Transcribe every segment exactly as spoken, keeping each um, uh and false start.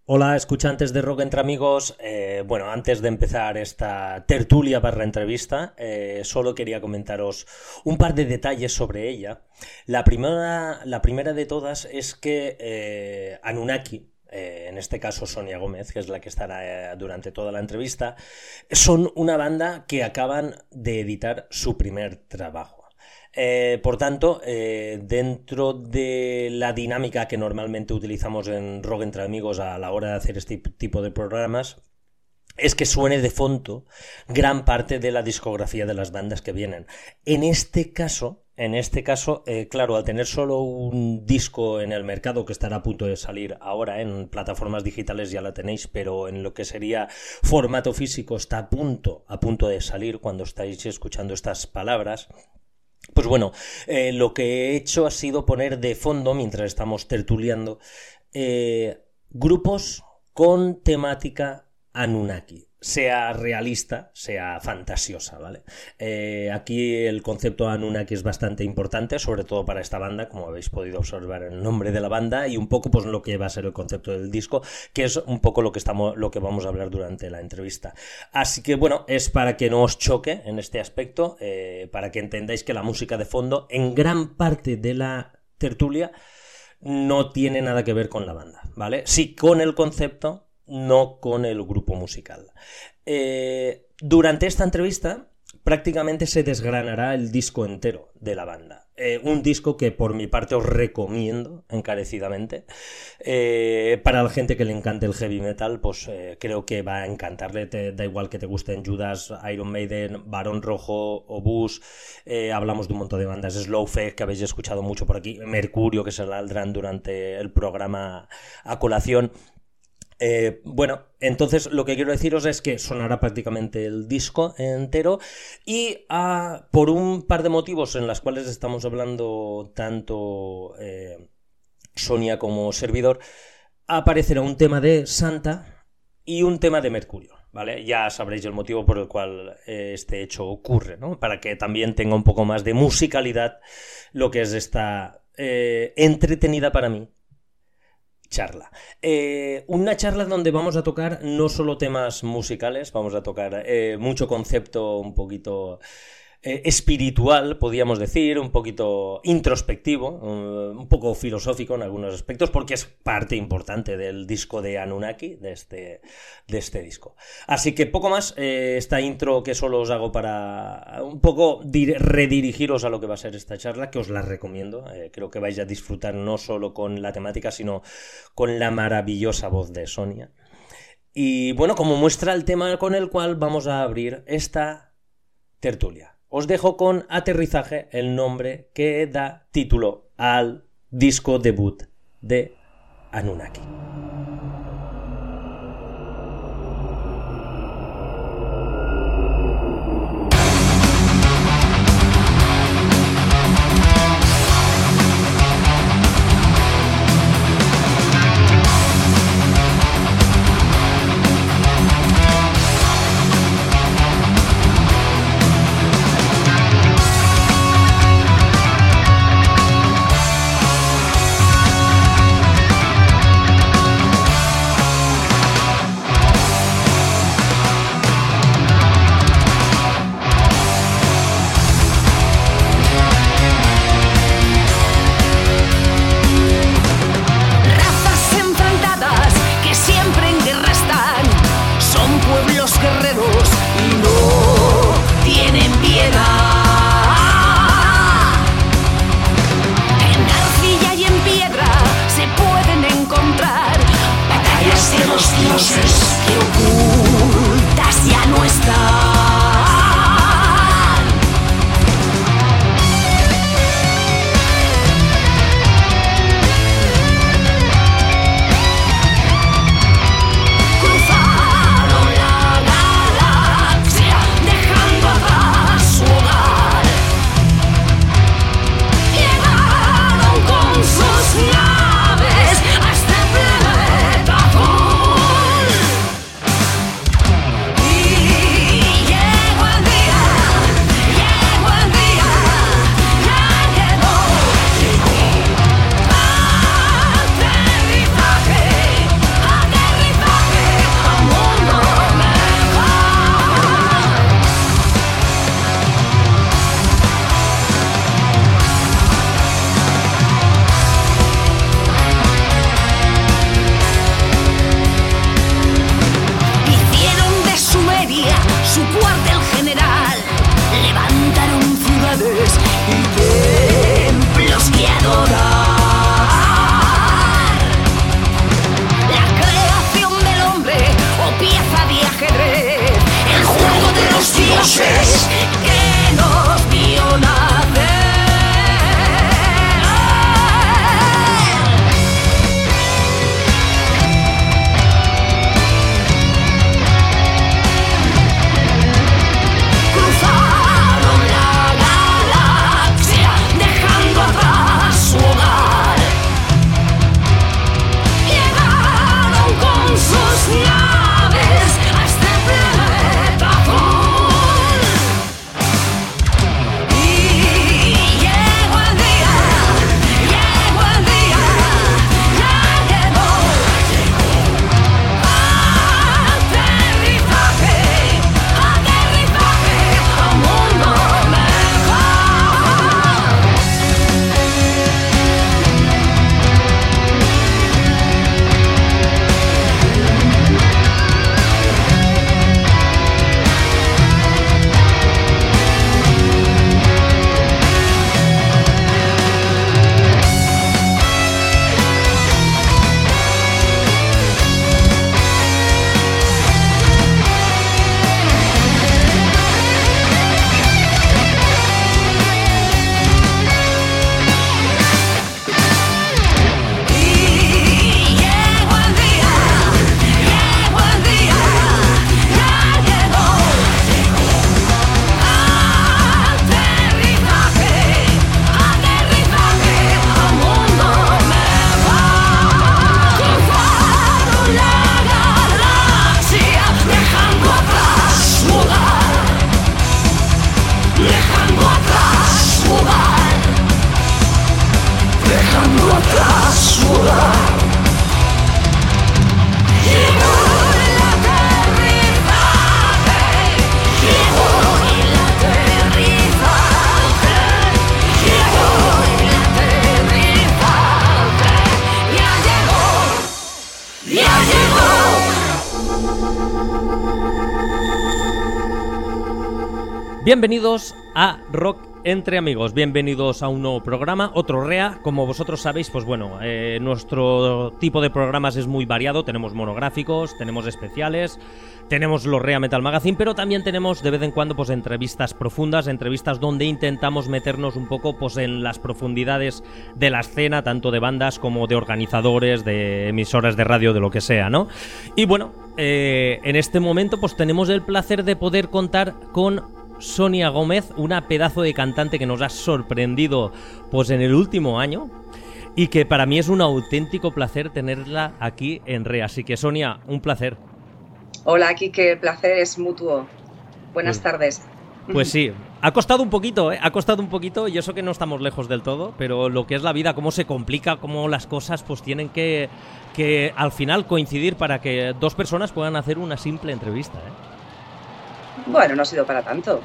Hola, escuchantes de Rock Entre Amigos. Eh, bueno, antes de empezar esta tertulia barra entrevista, eh, solo quería comentaros un par de detalles sobre ella. La primera, la primera de todas es que eh, Anunnaki, eh, en este caso Sonia Gómez, que es la que estará eh, durante toda la entrevista, son una banda que acaban de editar su primer trabajo. Eh, por tanto, eh, dentro de la dinámica que normalmente utilizamos en Rock Entre Amigos a la hora de hacer este tipo de programas, es que suene de fondo gran parte de la discografía de las bandas que vienen. En este caso, en este caso, eh, claro, al tener solo un disco en el mercado que estará a punto de salir ahora, en plataformas digitales ya la tenéis, pero en lo que sería formato físico está a punto, a punto de salir cuando estáis escuchando estas palabras. Pues bueno, eh, lo que he hecho ha sido poner de fondo, mientras estamos tertuliando, eh, grupos con temática Anunnaki, sea realista, sea fantasiosa, ¿vale? Eh, aquí el concepto Anunnaki es bastante importante, sobre todo para esta banda, como habéis podido observar en el nombre de la banda, y un poco pues lo que va a ser el concepto del disco, que es un poco lo que estamos, lo que vamos a hablar durante la entrevista. Así que bueno, es para que no os choque en este aspecto, eh, para que entendáis que la música de fondo, en gran parte de la tertulia, no tiene nada que ver con la banda, ¿vale? Sí, con el concepto, no con el grupo musical. Eh, durante esta entrevista prácticamente se desgranará el disco entero de la banda. Eh, un disco que por mi parte os recomiendo encarecidamente. Eh, para la gente que le encante el heavy metal, pues eh, creo que va a encantarle. Te, da igual que te gusten Judas, Iron Maiden, Barón Rojo, Obús. Eh, hablamos de un montón de bandas. Slowfest, que habéis escuchado mucho por aquí. Mercurio, que se saldrán durante el programa a colación. Eh, bueno, entonces lo que quiero deciros es que sonará prácticamente el disco entero y uh, por un par de motivos en los cuales estamos hablando tanto eh, Sonia como servidor, aparecerá un tema de Santa y un tema de Mercurio, ¿vale? Ya sabréis el motivo por el cual eh, este hecho ocurre, ¿no? Para que también tenga un poco más de musicalidad lo que es esta eh, entretenida para mí charla. Eh, una charla donde vamos a tocar no solo temas musicales, vamos a tocar eh, mucho concepto un poquito eh, espiritual, podríamos decir, un poquito introspectivo, un, un poco filosófico en algunos aspectos, porque es parte importante del disco de Anunnaki, de este, de este disco. Así que poco más, eh, esta intro que solo os hago para un poco dir- redirigiros a lo que va a ser esta charla, que os la recomiendo. Eh, creo que vais a disfrutar no solo con la temática, sino con la maravillosa voz de Sonia. Y bueno, como muestra el tema con el cual vamos a abrir esta tertulia. Os dejo con Aterrizaje, el nombre que da título al disco debut de Anunnaki. Bienvenidos a Rock Entre Amigos, bienvenidos a un nuevo programa, otro R E A. Como vosotros sabéis, pues bueno, eh, nuestro tipo de programas es muy variado. Tenemos monográficos, tenemos especiales, tenemos los R E A Metal Magazine, pero también tenemos de vez en cuando pues entrevistas profundas, entrevistas donde intentamos meternos un poco pues en las profundidades de la escena, tanto de bandas como de organizadores, de emisoras de radio, de lo que sea, ¿no? Y bueno, eh, en este momento pues tenemos el placer de poder contar con Sonia Gómez, una pedazo de cantante que nos ha sorprendido pues en el último año y que para mí es un auténtico placer tenerla aquí en R E A. Así que Sonia, un placer. Hola, Kike, el placer es mutuo. Buenas pues, tardes. Pues sí, ha costado un poquito, ¿eh? Ha costado un poquito y eso que no estamos lejos del todo, pero lo que es la vida, cómo se complica, cómo las cosas pues tienen que, que al final coincidir para que dos personas puedan hacer una simple entrevista, ¿eh? Bueno, no ha sido para tanto.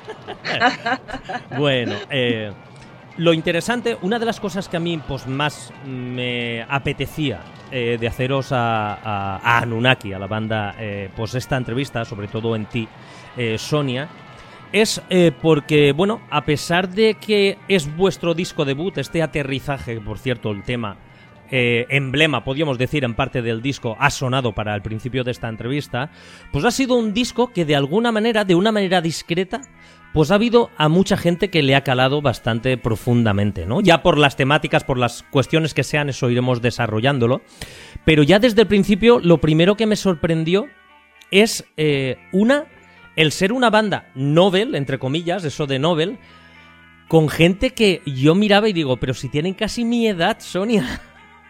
Bueno, eh, lo interesante, una de las cosas que a mí pues más me apetecía eh, de haceros a, a, a Anunnaki, a la banda, eh, pues esta entrevista, sobre todo en ti, eh, Sonia, es eh, porque, bueno, a pesar de que es vuestro disco debut, este aterrizaje, por cierto, el tema Eh, emblema, podríamos decir, en parte del disco, ha sonado para el principio de esta entrevista, pues ha sido un disco que de alguna manera, de una manera discreta, pues ha habido a mucha gente que le ha calado bastante profundamente, ¿no? Ya por las temáticas, por las cuestiones que sean, eso iremos desarrollándolo, pero ya desde el principio lo primero que me sorprendió es, eh, una, el ser una banda novel, entre comillas, eso de novel, con gente que yo miraba y digo, pero si tienen casi mi edad, Sonia.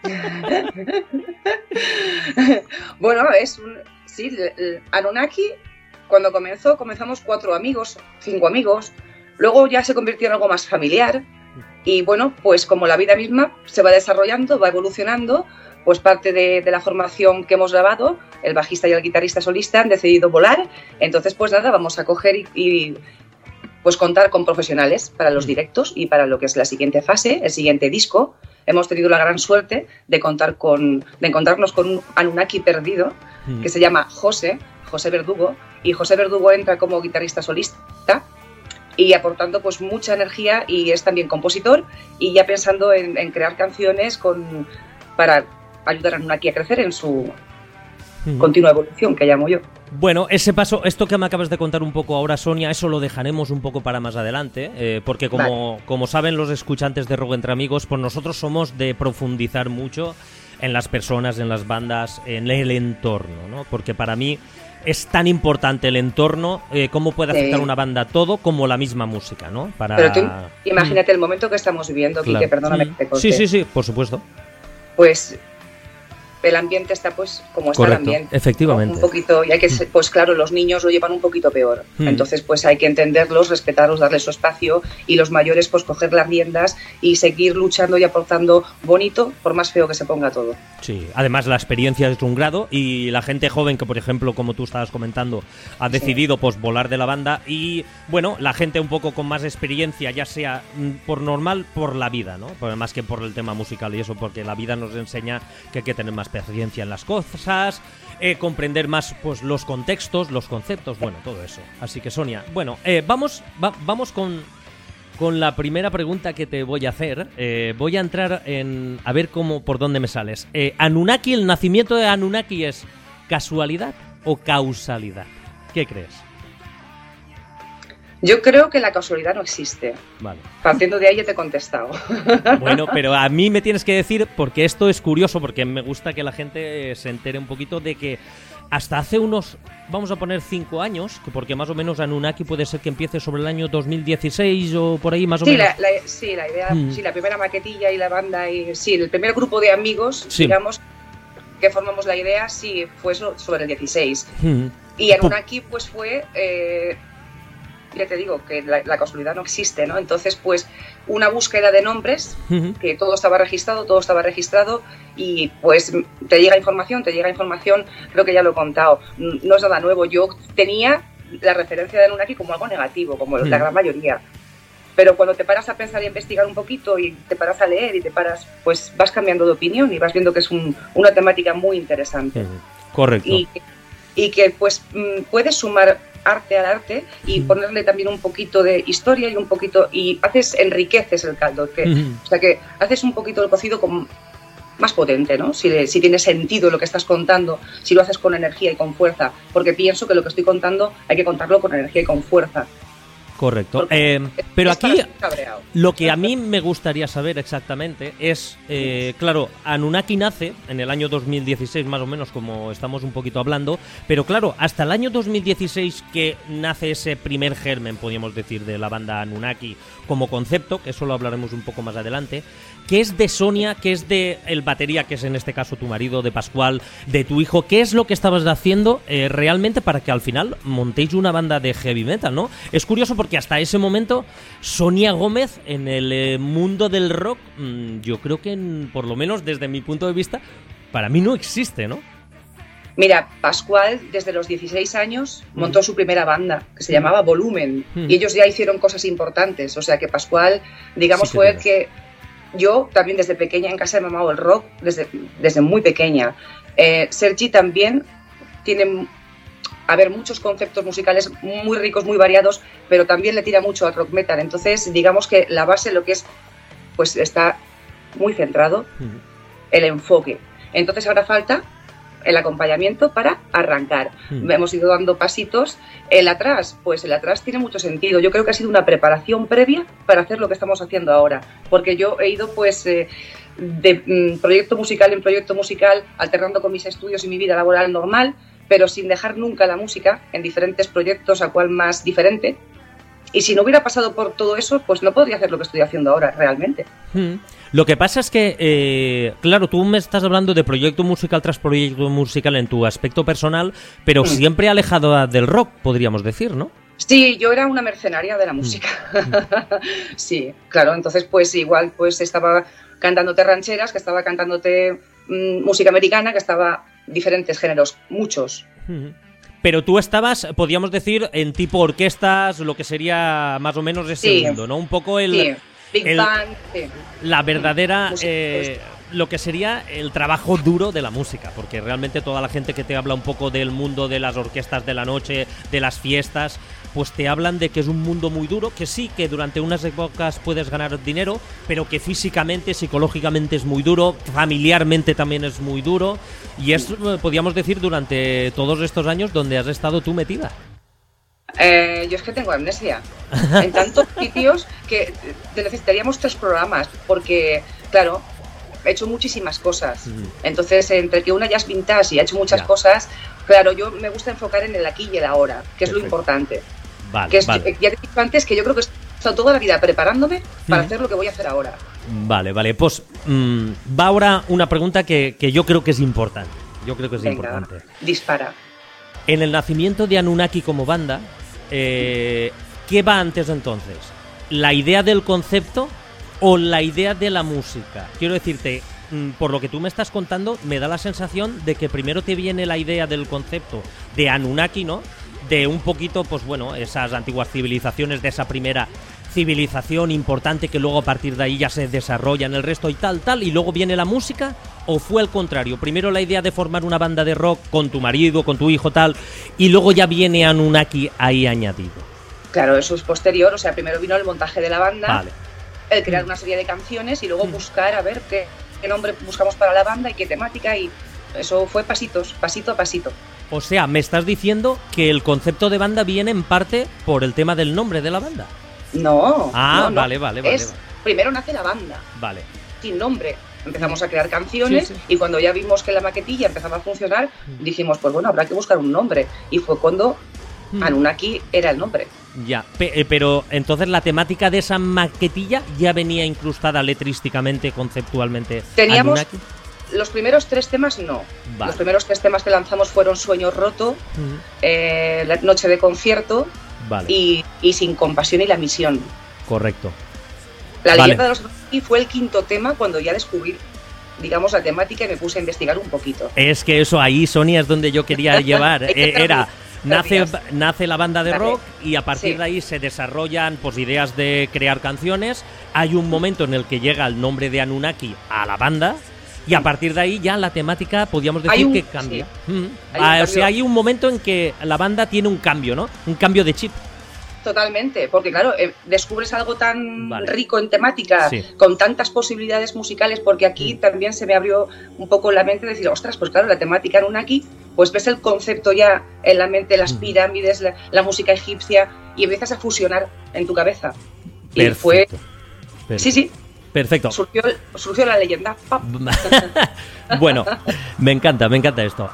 Bueno, es un... Sí, el, el Anunnaki, cuando comenzó, comenzamos cuatro amigos, cinco amigos, luego ya se convirtió en algo más familiar y bueno, pues como la vida misma se va desarrollando, va evolucionando, pues parte de, de la formación que hemos grabado, el bajista y el guitarrista solista han decidido volar, entonces pues nada, vamos a coger y... y pues contar con profesionales para los directos y para lo que es la siguiente fase, el siguiente disco. Hemos tenido la gran suerte de contar con, de encontrarnos con un Anunnaki perdido que se llama José, José Verdugo, y José Verdugo entra como guitarrista solista y aportando pues mucha energía y es también compositor y ya pensando en, en crear canciones con, para ayudar a Anunnaki a crecer en su uh-huh. continua evolución, que llamo yo. Bueno, ese paso, esto que me acabas de contar un poco ahora, Sonia, eso lo dejaremos un poco para más adelante, eh, porque como, vale. como saben los escuchantes de Rock Entre Amigos, pues nosotros somos de profundizar mucho en las personas, en las bandas, en el entorno, ¿no? Porque para mí es tan importante el entorno, eh, cómo puede afectar sí. una banda todo, como la misma música, ¿no? Para... Pero tú imagínate mm. el momento que estamos viviendo, claro. Quique, perdóname que te corte. Sí, sí, sí, por supuesto. Pues... el ambiente está pues como está Correcto, el ambiente. Efectivamente. Un poquito, y hay que, pues claro, los niños lo llevan un poquito peor. Mm. Entonces, pues hay que entenderlos, respetarlos, darles su espacio y los mayores, pues coger las riendas y seguir luchando y aportando bonito, por más feo que se ponga todo. Sí, además la experiencia es un grado y la gente joven que, por ejemplo, como tú estabas comentando, ha decidido sí. pues volar de la banda y, bueno, la gente un poco con más experiencia, ya sea por normal, por la vida, ¿no? Más que por el tema musical y eso, porque la vida nos enseña que hay que tener más experiencia en las cosas, eh, comprender más pues los contextos, los conceptos, bueno, todo eso. Así que Sonia, bueno, eh, vamos va, vamos con, con la primera pregunta que te voy a hacer. Eh, voy a entrar en a ver cómo por dónde me sales. Eh, Anunnaki, el nacimiento de Anunnaki, ¿es casualidad o causalidad? ¿Qué crees? Yo creo que la casualidad no existe. Vale. Partiendo de ahí ya te he contestado. Bueno, pero a mí me tienes que decir, porque esto es curioso, porque me gusta que la gente se entere un poquito de que hasta hace unos, vamos a poner cinco años, porque más o menos Anunnaki puede ser que empiece sobre el año dos mil dieciséis o por ahí más o sí, menos. La, la, sí, la idea, mm. sí, la primera maquetilla y la banda, y sí, el primer grupo de amigos, sí. digamos, que formamos la idea, sí, fue sobre el dieciséis. Mm. Y Anunnaki, pues fue... Eh, ya te digo que la, la casualidad no existe, ¿no? Entonces, pues, una búsqueda de nombres, uh-huh. que todo estaba registrado, todo estaba registrado, y pues te llega información, te llega información, creo que ya lo he contado, no es nada nuevo. Yo tenía la referencia de Anunnaki como algo negativo, como uh-huh. la gran mayoría. Pero cuando te paras a pensar y a investigar un poquito, y te paras a leer, y te paras, pues vas cambiando de opinión, y vas viendo que es un, una temática muy interesante. Uh-huh. Correcto. Y, y que, pues, puedes sumar arte al arte y mm. ponerle también un poquito de historia y un poquito, y haces, enriqueces el caldo, que, mm. o sea que haces un poquito el cocido con, más potente, ¿no? Si, si tiene sentido lo que estás contando, si lo haces con energía y con fuerza, porque pienso que lo que estoy contando hay que contarlo con energía y con fuerza. Correcto. Eh, pero aquí lo que a mí me gustaría saber exactamente es, eh, claro, Anunnaki nace en el año dos mil dieciséis más o menos, como estamos un poquito hablando, pero claro, hasta el año dos mil dieciséis que nace ese primer germen, podríamos decir, de la banda Anunnaki como concepto, que eso lo hablaremos un poco más adelante. ¿Qué es de Sonia? ¿Qué es de el batería, que es en este caso tu marido, de Pascual, de tu hijo? ¿Qué es lo que estabas haciendo eh, realmente para que al final montéis una banda de heavy metal, ¿no? Es curioso porque hasta ese momento Sonia Gómez en el eh, mundo del rock, mmm, yo creo que en, por lo menos desde mi punto de vista, para mí no existe, ¿no? Mira, Pascual desde los dieciséis años montó mm. su primera banda, que se llamaba Volumen, mm. y ellos ya hicieron cosas importantes, o sea que Pascual, digamos, sí, fue el que... Yo también desde pequeña en casa he mamado el rock, desde, desde muy pequeña. Eh, Sergi también tiene, a ver, muchos conceptos musicales muy ricos, muy variados, pero también le tira mucho al rock metal. Entonces, digamos que la base, lo que es, pues está muy centrado, uh-huh. el enfoque. Entonces ahora falta el acompañamiento para arrancar. Mm. Hemos ido dando pasitos. El atrás, pues el atrás tiene mucho sentido. Yo creo que ha sido una preparación previa para hacer lo que estamos haciendo ahora. Porque yo he ido pues eh, de mm, proyecto musical en proyecto musical, alternando con mis estudios y mi vida laboral normal, pero sin dejar nunca la música en diferentes proyectos, a cual más diferente. Y si no hubiera pasado por todo eso, pues no podría hacer lo que estoy haciendo ahora, realmente. Mm. Lo que pasa es que, eh, claro, tú me estás hablando de proyecto musical tras proyecto musical en tu aspecto personal, pero mm. siempre alejado del rock, podríamos decir, ¿no? Sí, yo era una mercenaria de la música. Mm. Sí, claro, entonces pues igual pues estaba cantándote rancheras, que estaba cantándote mm, música americana, que estaba diferentes géneros, muchos. Mm. Pero tú estabas, podríamos decir, en tipo orquestas, lo que sería más o menos ese sí. mundo, ¿no? Un poco el... Sí. Big el, Band, sí. La verdadera, eh, lo que sería el trabajo duro de la música, porque realmente toda la gente que te habla un poco del mundo de las orquestas de la noche, de las fiestas, pues te hablan de que es un mundo muy duro, que sí, que durante unas épocas puedes ganar dinero, pero que físicamente, psicológicamente es muy duro, familiarmente también es muy duro, y es, podríamos decir, durante todos estos años donde has estado tú metida. Eh, yo es que tengo amnesia en tantos sitios que necesitaríamos tres programas porque, claro, he hecho muchísimas cosas. Mm. Entonces, entre que una ya es vintage y ha hecho muchas ya. cosas, claro, yo me gusta enfocar en el aquí y el ahora, que Perfecto. es lo importante. Vale, que es, vale. Ya te he dicho antes que yo creo que he estado toda la vida preparándome para mm. hacer lo que voy a hacer ahora. Vale, vale, pues mmm, va ahora una pregunta que, que yo creo que es importante. Yo creo que es Venga, importante. Dispara. En el nacimiento de Anunnaki como banda, Eh, ¿qué va antes entonces? ¿La idea del concepto o la idea de la música? Quiero decirte, por lo que tú me estás contando, me da la sensación de que primero te viene la idea del concepto de Anunnaki, ¿no? De un poquito, pues bueno, esas antiguas civilizaciones, de esa primera civilización importante que luego a partir de ahí ya se desarrolla en el resto y tal, tal, y luego viene la música, ¿o fue al contrario? Primero la idea de formar una banda de rock con tu marido, con tu hijo, tal, y luego ya viene Anunnaki ahí añadido. Claro, eso es posterior, o sea, primero vino el montaje de la banda, vale. el crear una serie de canciones y luego buscar a ver qué, qué nombre buscamos para la banda y qué temática, y eso fue pasitos, pasito a pasito. O sea, me estás diciendo que el concepto de banda viene en parte por el tema del nombre de la banda. No. Ah, no, no. vale, vale, vale, es, vale. Primero nace la banda. Vale. Sin nombre. Empezamos a crear canciones sí, sí. y cuando ya vimos que la maquetilla empezaba a funcionar, dijimos, pues bueno, habrá que buscar un nombre. Y fue cuando hmm. Anunnaki era el nombre. Ya, pe- pero entonces la temática de esa maquetilla ya venía incrustada letrísticamente, conceptualmente. Teníamos... Anunnaki. Los primeros tres temas no. Vale. Los primeros tres temas que lanzamos fueron Sueño Roto, uh-huh. eh, La Noche de Concierto vale. y, y Sin Compasión y La Misión. Correcto. La vale. leyenda de los Anunnaki fue el quinto tema cuando ya descubrí, digamos, la temática y me puse a investigar un poquito. Es que eso ahí, Sonia, es donde yo quería llevar. eh, era... Nace, nace la banda de rock y a partir sí. de ahí se desarrollan pues ideas de crear canciones. Hay un momento en el que llega el nombre de Anunnaki a la banda Y a partir de ahí ya la temática podríamos decir un, que cambia. Sí. Mm. Hay Ah, un o sea, hay un momento en que la banda tiene un cambio, ¿no? Un cambio de chip. Totalmente, porque claro, eh, descubres algo tan Vale. rico en temática, Sí. con tantas posibilidades musicales, porque aquí Mm. también se me abrió un poco la mente de decir, ostras, pues claro, la temática Anunnaki, pues ves el concepto ya en la mente, las Mm. pirámides, la, la música egipcia, y empiezas a fusionar en tu cabeza. Y Perfecto. fue, Perfecto. sí, sí, Perfecto. surgió, surgió la leyenda. ¡Pap! Bueno, me encanta, me encanta esto.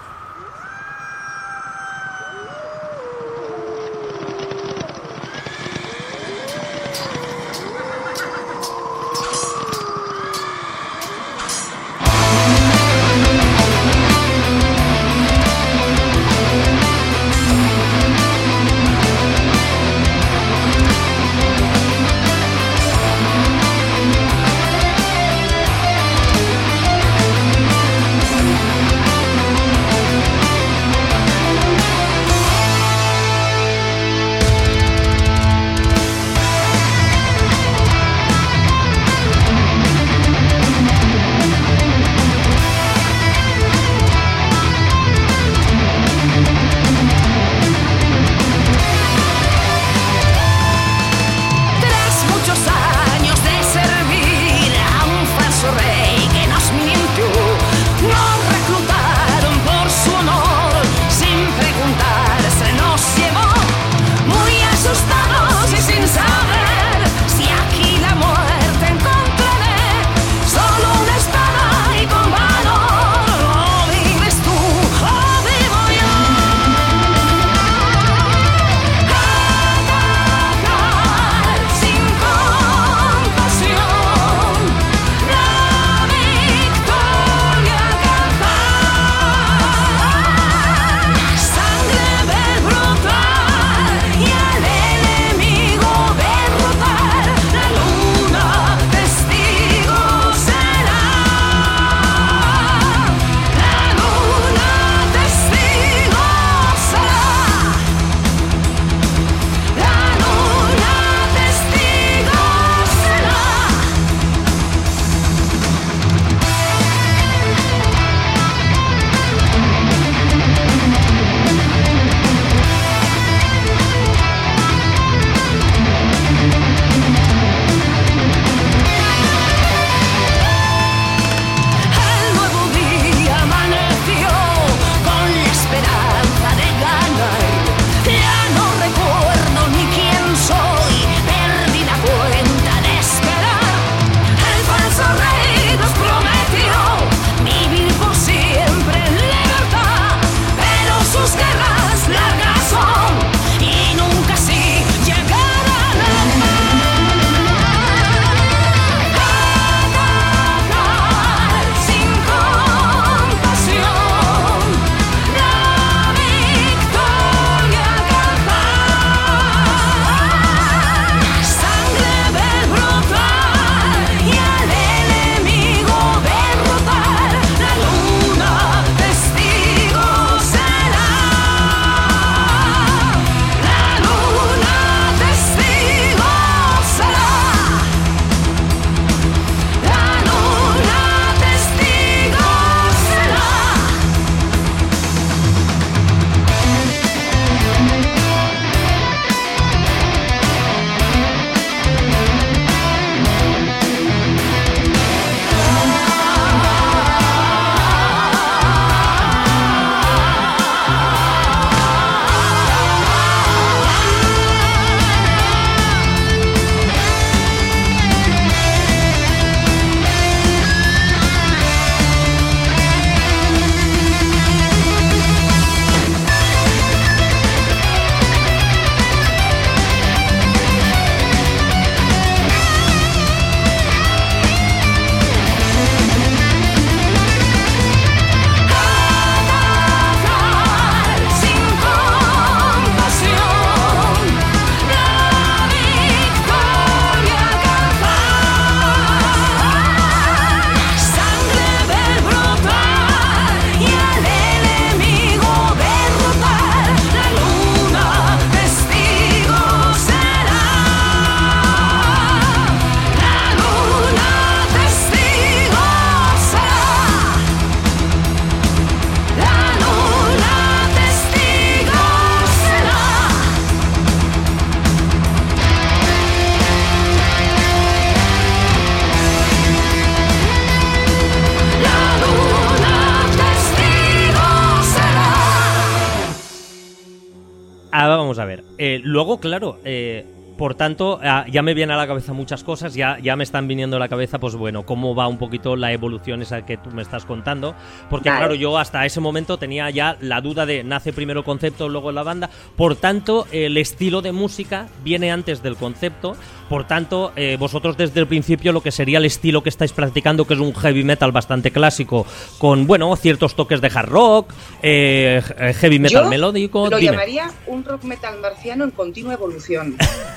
ah, vamos a ver. Eh, luego, claro, eh, por tanto, ah, ya me vienen a la cabeza muchas cosas, ya, ya me están viniendo a la cabeza, pues bueno, cómo va un poquito la evolución esa que tú me estás contando. Porque vale. claro, yo hasta ese momento tenía ya la duda de nace primero el concepto, luego la banda. Por tanto, el estilo de música viene antes del concepto. Por tanto, eh, vosotros desde el principio lo que sería el estilo que estáis practicando, que es un heavy metal bastante clásico, con, bueno, ciertos toques de hard rock, eh, heavy metal Yo melódico. Lo Dime. llamaría un rock metal marciano en continua evolución.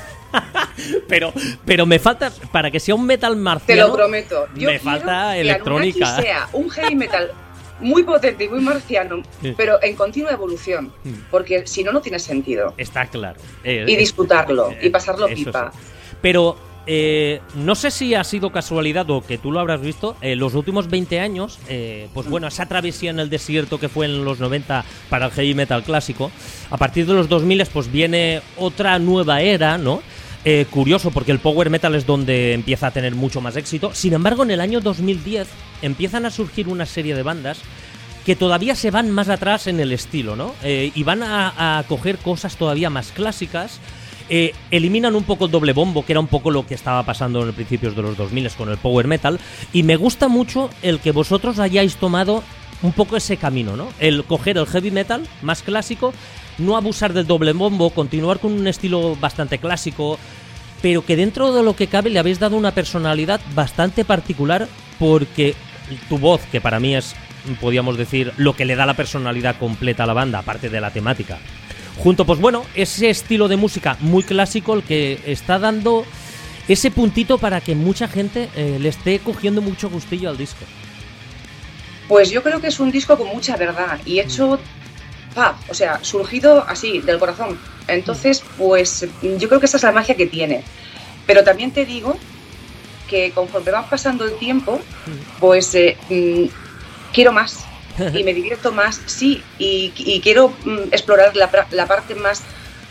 pero, pero me falta, para que sea un metal Te marciano, lo prometo. Yo me falta que electrónica. Anunnaki sea un heavy metal muy potente y muy marciano, Sí. pero en continua evolución, porque si no, no tiene sentido. Está claro. Eh, Y eh, disfrutarlo, eh, y pasarlo eso pipa. sí. Pero eh, no sé si ha sido casualidad o que tú lo habrás visto, eh, los últimos veinte años, eh, pues bueno, esa travesía en el desierto que fue en los noventa para el heavy metal clásico, a partir de los dos mil pues viene otra nueva era, ¿no? Eh, curioso, porque el power metal es donde empieza a tener mucho más éxito. Sin embargo, en el año dos mil diez empiezan a surgir una serie de bandas que todavía se van más atrás en el estilo, ¿no? Eh, y van a, a coger cosas todavía más clásicas. Eh, eliminan un poco el doble bombo, que era un poco lo que estaba pasando en los principios de los dos mil con el power metal. Y me gusta mucho el que vosotros hayáis tomado un poco ese camino, ¿no? El coger el heavy metal más clásico, no abusar del doble bombo, continuar con un estilo bastante clásico, pero que dentro de lo que cabe le habéis dado una personalidad bastante particular, porque tu voz, que para mí es, podríamos decir, lo que le da la personalidad completa a la banda, aparte de la temática, junto, pues bueno, ese estilo de música muy clásico, el que está dando ese puntito para que mucha gente eh, le esté cogiendo mucho gustillo al disco. Pues yo creo que es un disco con mucha verdad y hecho, pa, o sea, surgido así, del corazón. Entonces, pues yo creo que esa es la magia que tiene. Pero también te digo que conforme va pasando el tiempo, pues eh, mmm, quiero más y me divierto más, sí, y, y quiero mmm, explorar la, la parte más,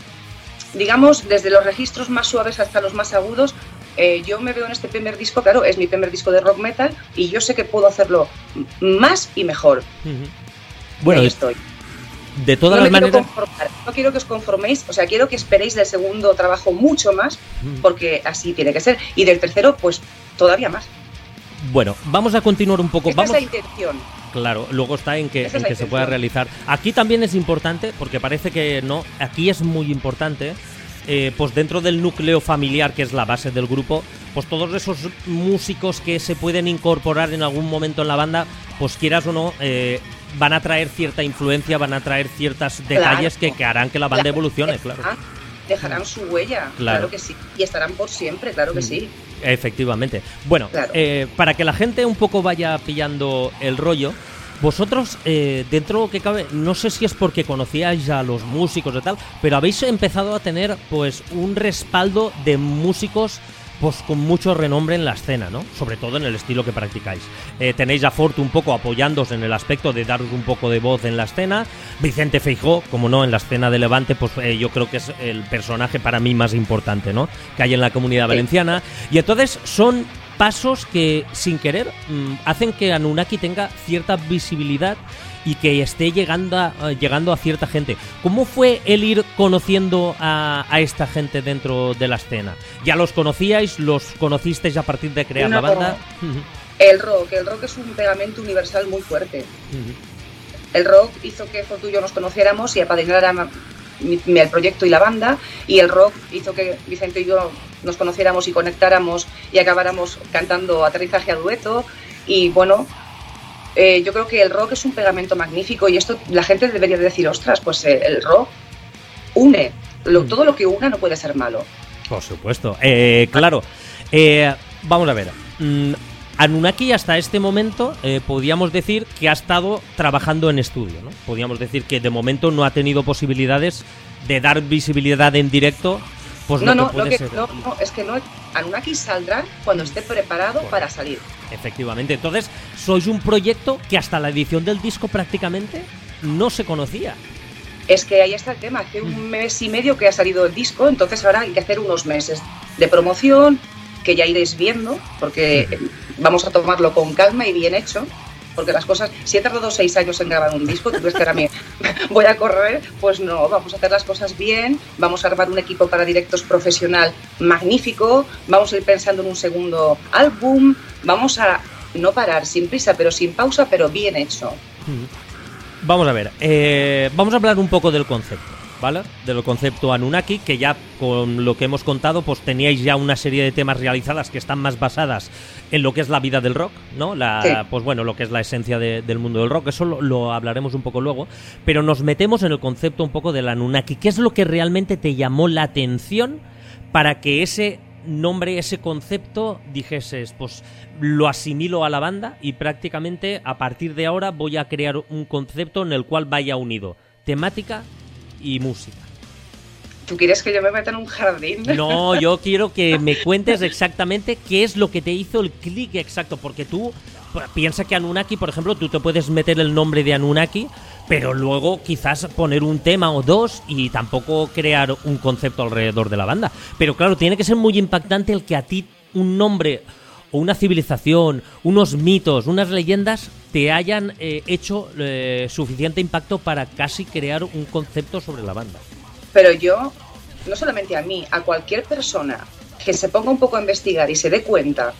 digamos, desde los registros más suaves hasta los más agudos. Eh, yo me veo en este primer disco, claro, es mi primer disco de rock metal y yo sé que puedo hacerlo más y mejor. Uh-huh. Bueno, ahí estoy. De todas no las me maneras... quiero conformar, no quiero que os conforméis, o sea, quiero que esperéis del segundo trabajo mucho más, porque así tiene que ser, y del tercero, pues todavía más. Bueno, vamos a continuar un poco. Esta vamos... es la intención. Claro, luego está en que, Esa en es que la se pueda realizar. Aquí también es importante, porque parece que no, aquí es muy importante, eh, pues dentro del núcleo familiar, que es la base del grupo, pues todos esos músicos que se pueden incorporar en algún momento en la banda, pues quieras o no, eh, van a traer cierta influencia, van a traer ciertos detalles Claro. que, que harán que la banda Claro. evolucione, claro. Ah, dejarán su huella, claro. Claro. que sí, y estarán por siempre, claro que sí. Efectivamente. Bueno, Claro. eh, para que la gente un poco vaya pillando el rollo, vosotros, eh, dentro de lo que cabe, no sé si es porque conocíais a los músicos y tal, pero habéis empezado a tener pues un respaldo de músicos pues con mucho renombre en la escena, ¿no? Sobre todo en el estilo que practicáis. Eh, tenéis a Fortu un poco apoyándoos en el aspecto de daros un poco de voz en la escena. Vicente Feijóo, como no, en la escena de Levante, pues eh, yo creo que es el personaje para mí más importante, ¿no? Que hay en la Comunidad Valenciana. Y entonces son pasos que, sin querer, mmm, hacen que Anunnaki tenga cierta visibilidad y que esté llegando a, uh, llegando a cierta gente. ¿Cómo fue el ir conociendo a, a esta gente dentro de la escena? ¿Ya los conocíais? ¿Los conocisteis a partir de crear No, la banda? El rock, el rock es un pegamento universal muy fuerte. Uh-huh. El rock hizo que Fortu y yo nos conociéramos y apadrinara el proyecto y la banda, y el rock hizo que Vicente y yo nos conociéramos y conectáramos y acabáramos cantando Aterrizaje a dueto. Y bueno, eh, yo creo que el rock es un pegamento magnífico y esto la gente debería decir, ostras, pues eh, el rock une, lo, todo lo que una no puede ser malo. Por supuesto, eh, claro. Eh, vamos a ver. Mm, Anunnaki hasta este momento eh, podríamos decir que ha estado trabajando en estudio, ¿no? Podríamos decir que de momento no ha tenido posibilidades de dar visibilidad en directo. Pues no, lo no, que puede lo que, ser. no, no, es que no. Anunnaki saldrá cuando esté preparado Bueno, para salir. Efectivamente. Entonces, sois un proyecto que hasta la edición del disco prácticamente no se conocía. Es que ahí está el tema. Hace un mes y medio que ha salido el disco, entonces ahora hay que hacer unos meses de promoción que ya iréis viendo, porque vamos a tomarlo con calma y bien hecho. porque las cosas, si he tardado seis años en grabar un disco, ¿tú crees que ahora me voy a correr? Pues no, vamos a hacer las cosas bien, vamos a armar un equipo para directos profesional magnífico, vamos a ir pensando en un segundo álbum, vamos a no parar, sin prisa, pero sin pausa, pero bien hecho. Vamos a ver, eh, vamos a hablar un poco del concepto, ¿vale? Del concepto Anunnaki, que ya con lo que hemos contado, pues teníais ya una serie de temas realizadas que están más basadas en lo que es la vida del rock, ¿no? La, sí. Pues bueno, lo que es la esencia de, del mundo del rock, eso lo, lo hablaremos un poco luego, pero nos metemos en el concepto un poco del Anunnaki. ¿Qué es lo que realmente te llamó la atención para que ese nombre, ese concepto, dijeses, pues lo asimilo a la banda y prácticamente a partir de ahora voy a crear un concepto en el cual vaya unido temática y música? ¿Tú quieres que yo me meta en un jardín? No, yo quiero que me cuentes exactamente qué es lo que te hizo el clic exacto, porque tú piensa que Anunnaki, por ejemplo, tú te puedes meter el nombre de Anunnaki, pero luego quizás poner un tema o dos y tampoco crear un concepto alrededor de la banda. Pero claro, tiene que ser muy impactante el que a ti un nombre o una civilización, unos mitos, unas leyendas te hayan eh, hecho eh, suficiente impacto para casi crear un concepto sobre la banda. Pero yo, no solamente a mí, a cualquier persona que se ponga un poco a investigar y se dé cuenta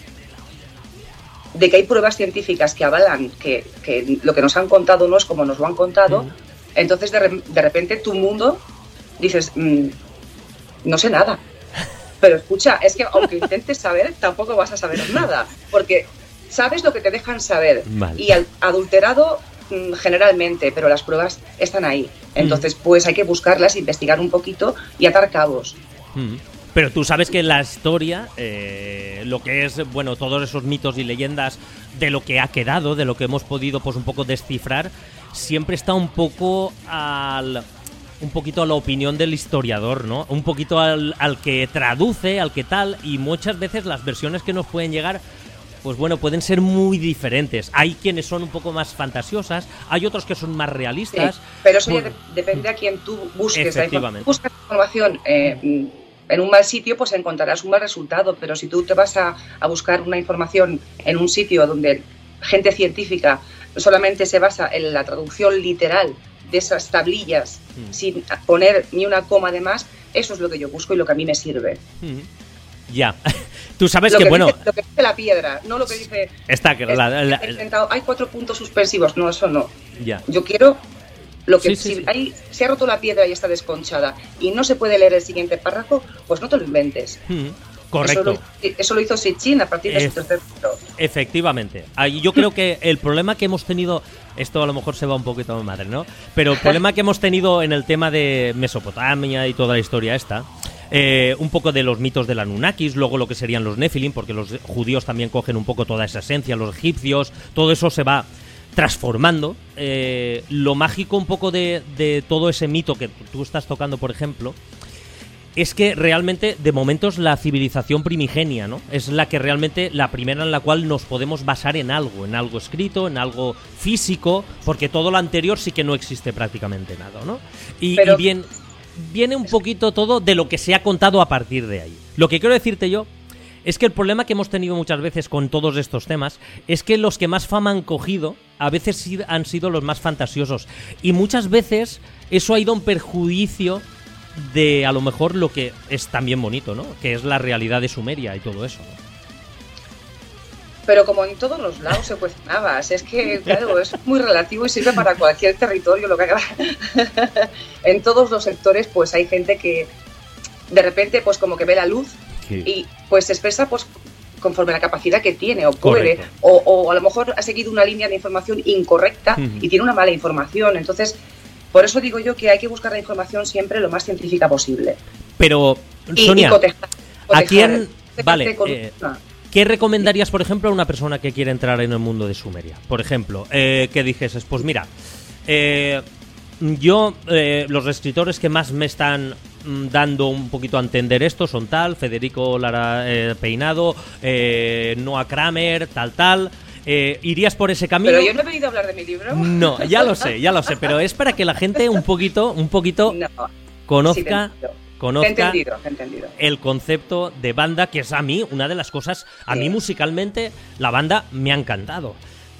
de que hay pruebas científicas que avalan que, que lo que nos han contado no es como nos lo han contado, mm. entonces de, re, de repente tu mundo dices, mmm, no sé nada. Pero escucha, es que aunque intentes saber, tampoco vas a saber nada, porque sabes lo que te dejan saber, vale. Y al, adulterado mmm, generalmente, pero las pruebas están ahí. Entonces, mm. pues hay que buscarlas, investigar un poquito y atar cabos. Mm. Pero tú sabes que la historia, eh, lo que es, bueno, todos esos mitos y leyendas de lo que ha quedado, de lo que hemos podido, pues un poco descifrar, siempre está un poco al... un poquito a la opinión del historiador, ¿no? Un poquito al, al que traduce, al que tal, y muchas veces las versiones que nos pueden llegar, pues bueno, pueden ser muy diferentes. Hay quienes son un poco más fantasiosas, hay otros que son más realistas. Sí, pero eso bueno, ya de, depende a quien tú busques. Efectivamente. Buscas información eh, en un mal sitio, pues encontrarás un mal resultado, pero si tú te vas a, a buscar una información en un sitio donde gente científica solamente se basa en la traducción literal de esas tablillas, mm. sin poner ni una coma de más, eso es lo que yo busco y lo que a mí me sirve. Mm. Ya. Tú sabes lo que, que bueno... Dice, lo que dice la piedra, no lo que dice... Está que la, la, la, intentado, hay cuatro puntos suspensivos, no, eso no. Ya. Yo quiero... Lo que, sí, sí, si sí. Hay, se ha roto la piedra y está desconchada y no se puede leer el siguiente párrafo, pues no te lo inventes. Mm. Correcto. Eso lo, eso lo hizo Sitchin a partir de e- su tercer libro. Efectivamente. Yo creo que el problema que hemos tenido, esto a lo mejor se va un poquito a madre, ¿no? Pero el problema que hemos tenido en el tema de Mesopotamia y toda la historia esta, eh, un poco de los mitos de la Anunnakis, luego lo que serían los Nephilim, porque los judíos también cogen un poco toda esa esencia, los egipcios, todo eso se va transformando. Eh, lo mágico un poco de, de todo ese mito que tú estás tocando, por ejemplo, es que realmente de momento es la civilización primigenia, ¿no? Es la que realmente, la primera en la cual nos podemos basar en algo, en algo escrito, en algo físico, porque todo lo anterior sí que no existe prácticamente nada, ¿no? Y, Pero... y bien, viene un poquito todo de lo que se ha contado a partir de ahí. Lo que quiero decirte yo es que el problema que hemos tenido muchas veces con todos estos temas es que los que más fama han cogido a veces han sido los más fantasiosos, y muchas veces eso ha ido en perjuicio de a lo mejor lo que es también bonito, ¿no? Que es la realidad de Sumeria y todo eso, ¿no? Pero como en todos los lados se cuestionabas, es que, claro, es muy relativo y sirve para cualquier territorio, lo que haga. En todos los sectores, pues hay gente que de repente, pues como que ve la luz, sí, y pues se expresa, pues conforme a la capacidad que tiene o puede, o, o a lo mejor ha seguido una línea de información incorrecta uh-huh. y tiene una mala información. Entonces, por eso digo yo que hay que buscar la información siempre lo más científica posible. Pero, y, Sonia, y cotejar, cotejar, ¿a quién? Vale, con... eh, ¿qué recomendarías, por ejemplo, a una persona que quiere entrar en el mundo de Sumeria? Por ejemplo, eh, que dijeses, pues mira, eh, yo, eh, los escritores que más me están dando un poquito a entender esto son tal, Federico Lara eh, Peinado, eh, Noah Kramer, tal, tal... Eh, ¿irías por ese camino? Pero yo no he venido a hablar de mi libro. No, ya lo sé, ya lo sé, pero es para que la gente un poquito, un poquito no, conozca, sí, conozca he entendido, he entendido. el concepto de banda, que es a mí una de las cosas, a sí. mí musicalmente la banda me ha encantado.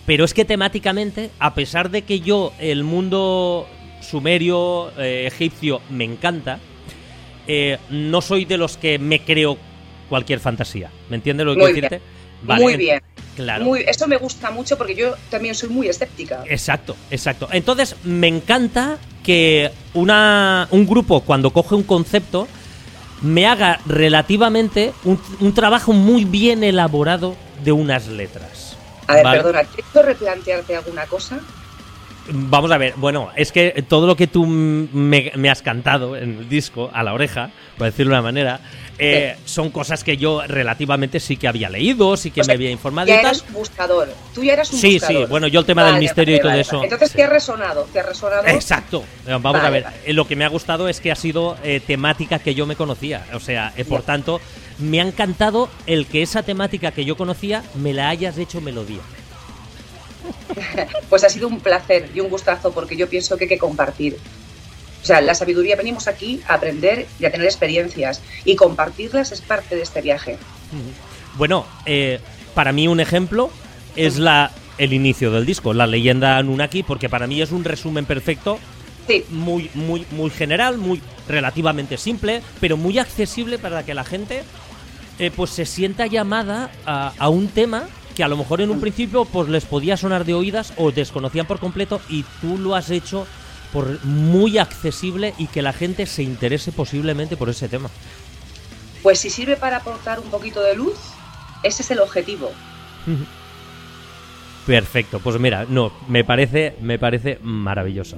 pero es que temáticamente, a pesar de que yo el mundo sumerio, eh, egipcio, me encanta, eh, no soy de los que me creo cualquier fantasía. ¿Me entiendes lo que quiero decirte? Vale, muy bien. Claro. Muy, eso me gusta mucho porque yo también soy muy escéptica. Exacto, exacto. Entonces, me encanta que una, un grupo, cuando coge un concepto, me haga relativamente un, un trabajo muy bien elaborado de unas letras. A ver, ¿vale? perdona, ¿puedo replantearte alguna cosa? Vamos a ver, bueno, es que todo lo que tú me, me has cantado en el disco, a la oreja, por decirlo de una manera, eh, sí. son cosas que yo relativamente sí que había leído, sí que o sea, me había informado ya y tal. Eras un buscador, tú ya eras un sí, buscador. Sí, sí, bueno, yo el tema vale, del misterio vale, y todo vale, eso. Vale. Entonces, sí. ¿te ha resonado? ¿Te ha resonado? Exacto, vamos vale, a ver, vale. lo que me ha gustado es que ha sido eh, temática que yo me conocía, o sea, eh, por tanto, me ha encantado el que esa temática que yo conocía me la hayas hecho melodía. Pues ha sido un placer y un gustazo porque yo pienso que hay que compartir. O sea, la sabiduría, venimos aquí a aprender y a tener experiencias y compartirlas es parte de este viaje. Bueno, eh, para mí un ejemplo es la el inicio del disco, la leyenda Anunnaki, porque para mí es un resumen perfecto, sí. muy, muy, muy general, muy relativamente simple, pero muy accesible para que la gente eh, pues se sienta llamada a, a un tema que a lo mejor en un principio pues les podía sonar de oídas o desconocían por completo, y tú lo has hecho por muy accesible y que la gente se interese posiblemente por ese tema. Pues si sirve para aportar un poquito de luz, ese es el objetivo. Perfecto, pues mira, no, me parece, me parece maravilloso.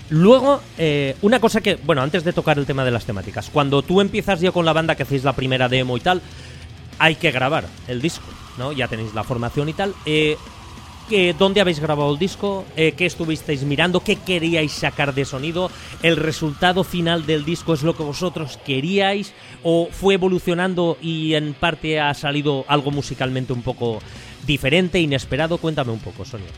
Luego, eh, una cosa que, bueno, antes de tocar el tema de las temáticas, cuando tú empiezas ya con la banda, que hacéis la primera demo y tal, hay que grabar el disco, ¿no? Ya tenéis la formación y tal. Eh, que, ¿Dónde habéis grabado el disco? Eh, ¿Qué estuvisteis mirando? ¿Qué queríais sacar de sonido? ¿El resultado final del disco es lo que vosotros queríais? ¿O fue evolucionando y en parte ha salido algo musicalmente un poco diferente, inesperado? Cuéntame un poco, Sonia.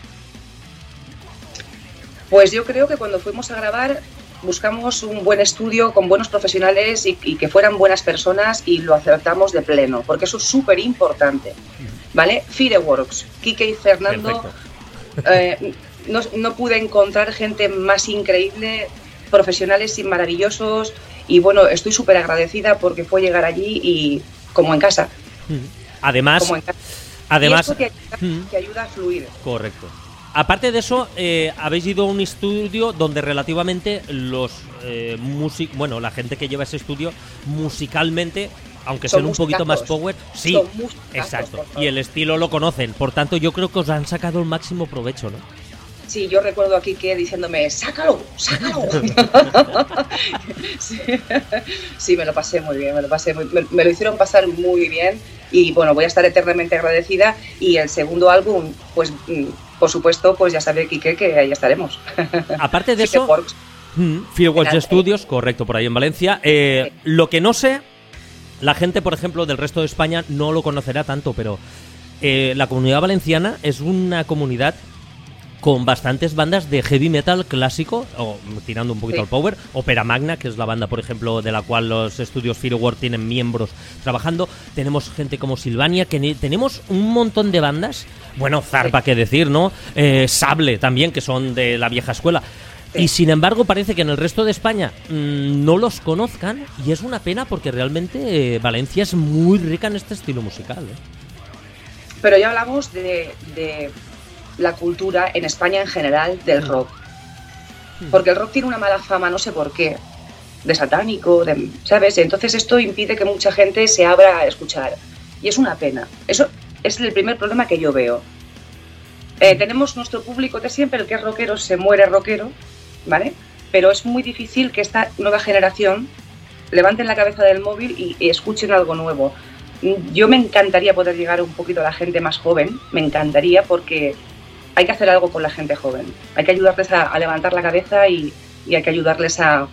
Pues yo creo que cuando fuimos a grabar buscamos un buen estudio con buenos profesionales y, y que fueran buenas personas y lo acertamos de pleno, porque eso es súper importante, ¿vale? Fireworks, Quique y Fernando, eh, no, no pude encontrar gente más increíble, profesionales y maravillosos y bueno, estoy súper agradecida porque fue llegar allí y como en casa. Además, como en casa. además y esto que ayuda, que ayuda a fluir. Correcto. Aparte de eso, eh, habéis ido a un estudio donde relativamente los eh, músicos, bueno, la gente que lleva ese estudio musicalmente, aunque sean un poquito más power, sí, exacto, y el estilo lo conocen, por tanto yo creo que os han sacado el máximo provecho, ¿no? Sí, yo recuerdo aquí que diciéndome, sácalo, sácalo. sí, sí, me lo pasé muy bien, me lo pasé muy, me, me lo hicieron pasar muy bien y bueno, voy a estar eternamente agradecida y el segundo álbum, pues por supuesto, pues ya sabe Quique que ahí estaremos. Aparte de eso, Fireworks Studios, correcto, por ahí en Valencia. Eh, sí. Lo que no sé, la gente, por ejemplo, del resto de España no lo conocerá tanto, pero eh, la comunidad valenciana es una comunidad con bastantes bandas de heavy metal clásico, o tirando un poquito sí. al power. Opera Magna, que es la banda, por ejemplo, de la cual los estudios Fireworks tienen miembros trabajando. Tenemos gente como Silvania, que ne- tenemos un montón de bandas. Bueno, Zarpa, sí. qué decir, ¿no? Eh, Sable también, que son de la vieja escuela. Sí. Y sin embargo, parece que en el resto de España mmm, no los conozcan, y es una pena porque realmente eh, Valencia es muy rica en este estilo musical, ¿eh? Pero ya hablamos de... de... la cultura en España en general del rock, porque el rock tiene una mala fama, no sé por qué, de satánico, de, ¿sabes? Entonces esto impide que mucha gente se abra a escuchar y es una pena. Eso es el primer problema que yo veo. Eh, tenemos nuestro público de siempre, el que es rockero se muere rockero, ¿vale? Pero es muy difícil que esta nueva generación levanten la cabeza del móvil y, y escuchen algo nuevo. Yo me encantaría poder llegar un poquito a la gente más joven, me encantaría porque hay que hacer algo con la gente joven, hay que ayudarles a, a levantar la cabeza y, y hay que ayudarles a,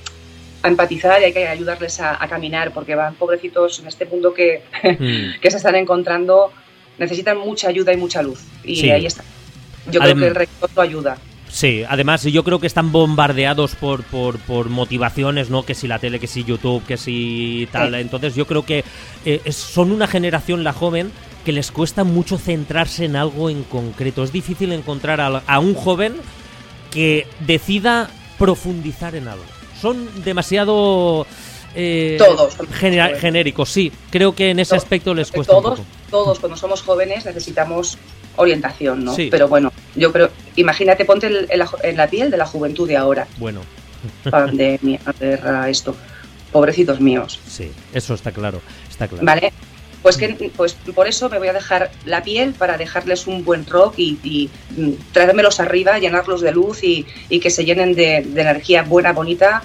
a empatizar y hay que ayudarles a, a caminar, porque van pobrecitos en este mundo que, mm. que se están encontrando, necesitan mucha ayuda y mucha luz, y sí. ahí está. Yo Adem- creo que el rector lo ayuda. Sí, además yo creo que están bombardeados por, por, por motivaciones, ¿no? Que si la tele, que si YouTube, que si tal. Sí. Entonces yo creo que eh, es, son una generación, la joven, que les cuesta mucho centrarse en algo en concreto. Es difícil encontrar a, a un joven que decida profundizar en algo. Son demasiado eh, todos gener- genéricos, sí. Creo que en ese todos, aspecto les cuesta todos, un poco. Todos, cuando somos jóvenes, necesitamos orientación, ¿no? Sí. Pero bueno, yo creo, imagínate, ponte el, en, la, en la piel de la juventud de ahora. Bueno. Pandemia, guerra, esto. Pobrecitos míos. Sí, eso está claro, está claro. Vale. Pues que pues por eso me voy a dejar la piel para dejarles un buen rock y, y traérmelos arriba, llenarlos de luz y, y que se llenen de, de energía buena, bonita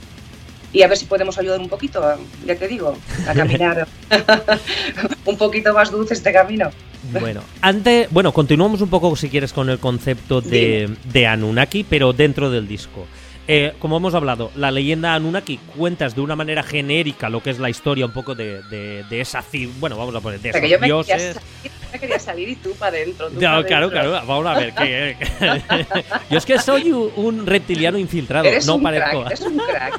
y a ver si podemos ayudar un poquito, ya te digo, a caminar un poquito más dulce este camino. Bueno, antes, bueno, continuamos un poco si quieres con el concepto de, de Anunnaki, pero dentro del disco. Eh, como hemos hablado, la leyenda Anunnaki cuentas de una manera genérica lo que es la historia un poco de, de, de esa bueno, vamos a poner de esos yo me dioses. Quería salir, me quería salir y tú para adentro. No, pa claro, dentro. claro, vamos a ver. Que, yo es que soy un reptiliano infiltrado, eres no un parezco. Crack, eres un crack.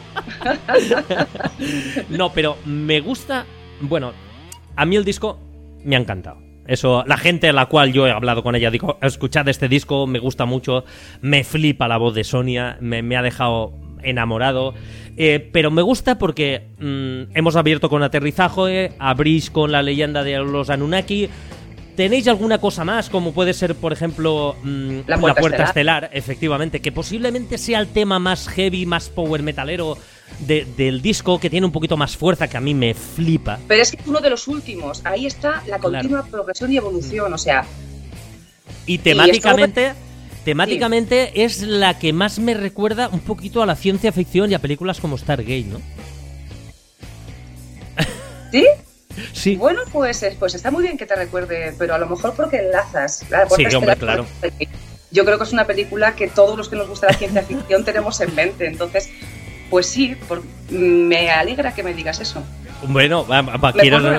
No, pero me gusta. Bueno, a mí el disco me ha encantado. Eso, la gente a la cual yo he hablado con ella, digo, escuchad este disco, me gusta mucho, me flipa la voz de Sonia, me, me ha dejado enamorado, eh, pero me gusta porque mmm, hemos abierto con Aterrizaje, abrís con la leyenda de los Anunnaki. ¿Tenéis alguna cosa más, como puede ser, por ejemplo, mmm, la, la puerta, puerta estelar. estelar, efectivamente, que posiblemente sea el tema más heavy, más power metalero de, del disco, que tiene un poquito más fuerza, que a mí me flipa? Pero es que es uno de los últimos, ahí está la continua claro. progresión y evolución, o sea... Y temáticamente... temáticamente sí. es la que más me recuerda un poquito a la ciencia ficción y a películas como Stargate, ¿no? ¿Sí? Sí. Bueno, pues, pues está muy bien que te recuerde, pero a lo mejor porque enlazas. La sí, hombre, claro. Yo creo que es una película que todos los que nos gusta la ciencia ficción tenemos en mente. Entonces, pues sí, por, me alegra que me digas eso. Bueno, va, va, me quiero...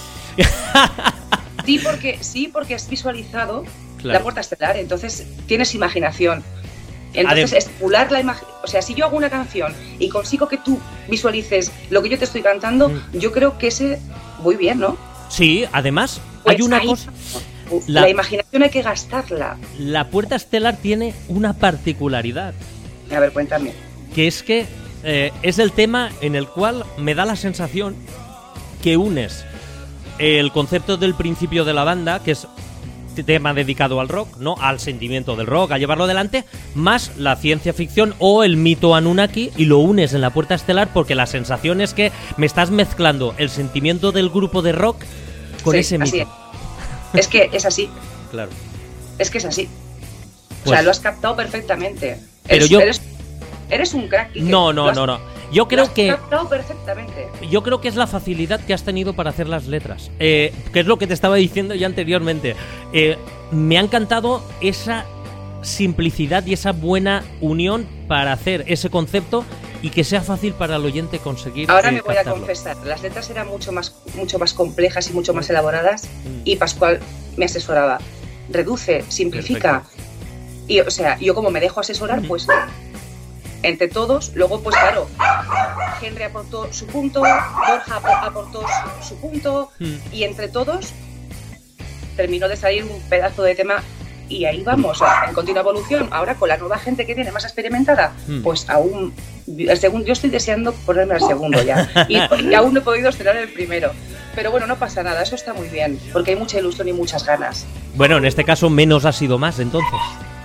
sí, porque, sí, porque has visualizado claro. la puerta estelar, entonces tienes imaginación. Entonces, Adem- estimular la imagen. O sea, si yo hago una canción y consigo que tú visualices lo que yo te estoy cantando, mm. yo creo que ese. Muy bien, ¿no? Sí, además, pues hay una ahí, cosa. La, la imaginación hay que gastarla. La puerta estelar tiene una particularidad. A ver, cuéntame. Que es que eh, es el tema en el cual me da la sensación que unes el concepto del principio de la banda, que es tema dedicado al rock, ¿no? Al sentimiento del rock, a llevarlo adelante, más la ciencia ficción o el mito Anunnaki, y lo unes en la puerta estelar porque la sensación es que me estás mezclando el sentimiento del grupo de rock con sí, ese mito. Es. es que es así. Claro. Es que es así. Pues, o sea, lo has captado perfectamente. Pero eres, yo... Eres, eres un crack. No, no, has, no, no. Yo creo lo has que captado perfectamente. Yo creo que es la facilidad que has tenido para hacer las letras, eh, que es lo que te estaba diciendo ya anteriormente. Eh, me ha encantado esa simplicidad y esa buena unión para hacer ese concepto y que sea fácil para el oyente conseguir. Ahora eh, me voy captarlo. a confesar, las letras eran mucho más, mucho más complejas y mucho más elaboradas mm. y Pascual me asesoraba. Reduce, simplifica. Perfecto. Y o sea, yo como me dejo asesorar, pues entre todos, luego pues claro, Henry aportó su punto, Borja aportó su, su punto mm. y entre todos terminó de salir un pedazo de tema y ahí vamos, en continua evolución. Ahora con la nueva gente que viene más experimentada, mm. pues aún, el segundo, yo estoy deseando ponerme al segundo ya y, y aún no he podido estrenar el primero. Pero bueno, no pasa nada, eso está muy bien, porque hay mucha ilusión y muchas ganas. Bueno, en este caso menos ha sido más, entonces.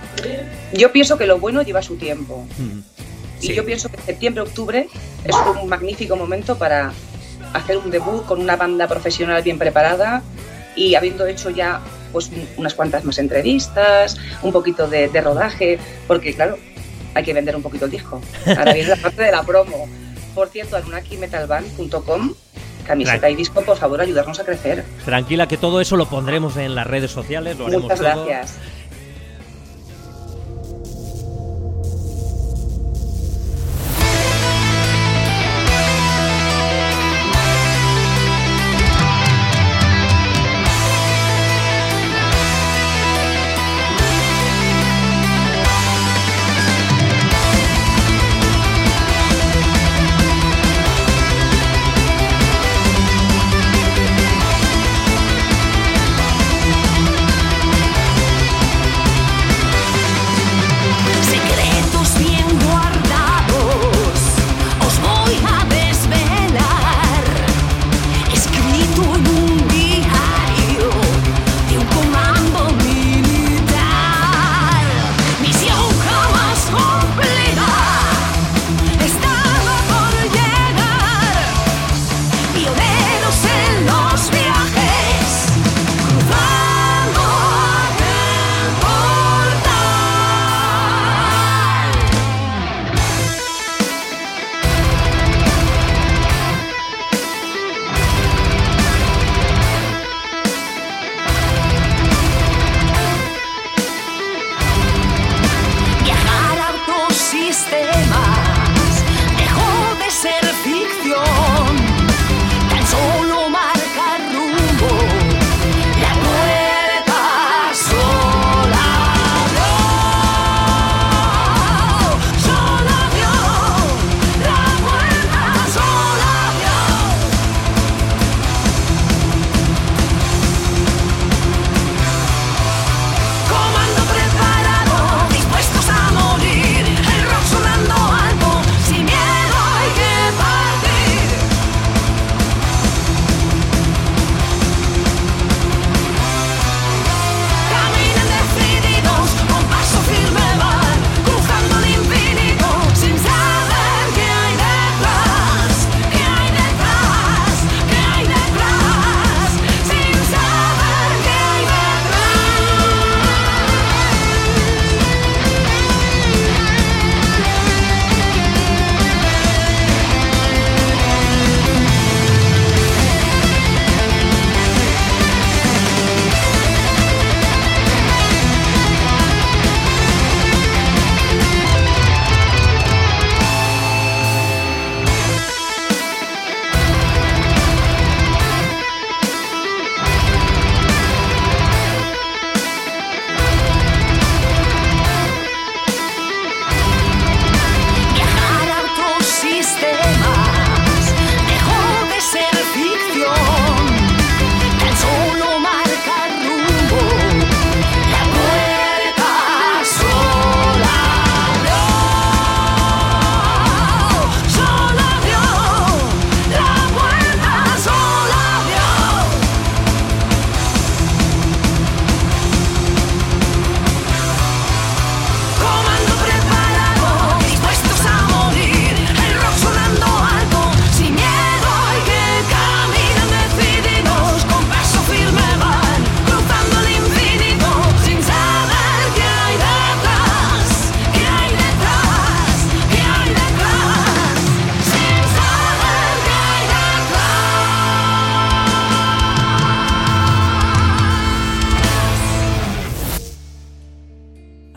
Yo pienso que lo bueno lleva su tiempo. Mm. Y sí. yo pienso que septiembre-octubre es un magnífico momento para hacer un debut con una banda profesional bien preparada y habiendo hecho ya pues unas cuantas más entrevistas, un poquito de, de rodaje, porque claro, hay que vender un poquito el disco. Ahora viene la parte de la promo. Por cierto, anunnaki metal band punto com, camiseta y disco, por favor, ayudarnos a crecer. Tranquila, que todo eso lo pondremos en las redes sociales, lo haremos Muchas todo. gracias.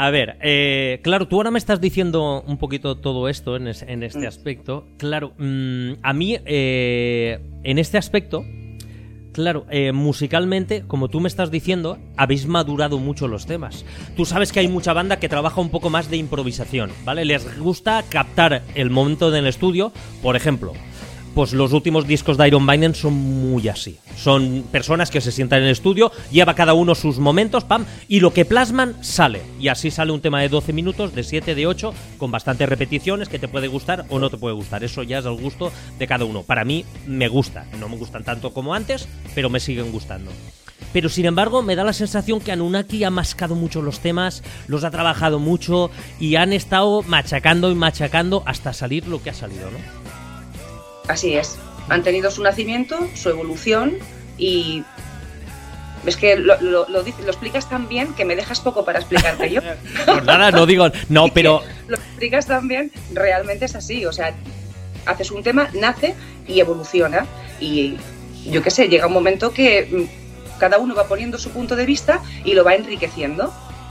A ver, eh, claro, tú ahora me estás diciendo un poquito todo esto en, es, en este aspecto. Claro, mmm, a mí, eh, en este aspecto, claro, eh, musicalmente, como tú me estás diciendo, habéis madurado mucho los temas. Tú sabes que hay mucha banda que trabaja un poco más de improvisación, ¿vale? Les gusta captar el momento del estudio, por ejemplo. Pues los últimos discos de Iron Maiden son muy así. Son personas que se sientan en el estudio, lleva cada uno sus momentos, pam, y lo que plasman sale. Y así sale un tema de doce minutos, de siete, de ocho, con bastantes repeticiones que te puede gustar o no te puede gustar. Eso ya es el gusto de cada uno. Para mí me gusta. No me gustan tanto como antes, pero me siguen gustando. Pero sin embargo me da la sensación que Anunnaki ha mascado mucho los temas, los ha trabajado mucho y han estado machacando y machacando hasta salir lo que ha salido, ¿no? Así es, han tenido su nacimiento, su evolución y es que lo, lo, lo, lo explicas tan bien que me dejas poco para explicarte yo. Pues nada, no digo, no, pero... Lo explicas tan bien, realmente es así, o sea, haces un tema, nace y evoluciona y yo qué sé, llega un momento que cada uno va poniendo su punto de vista y lo va enriqueciendo.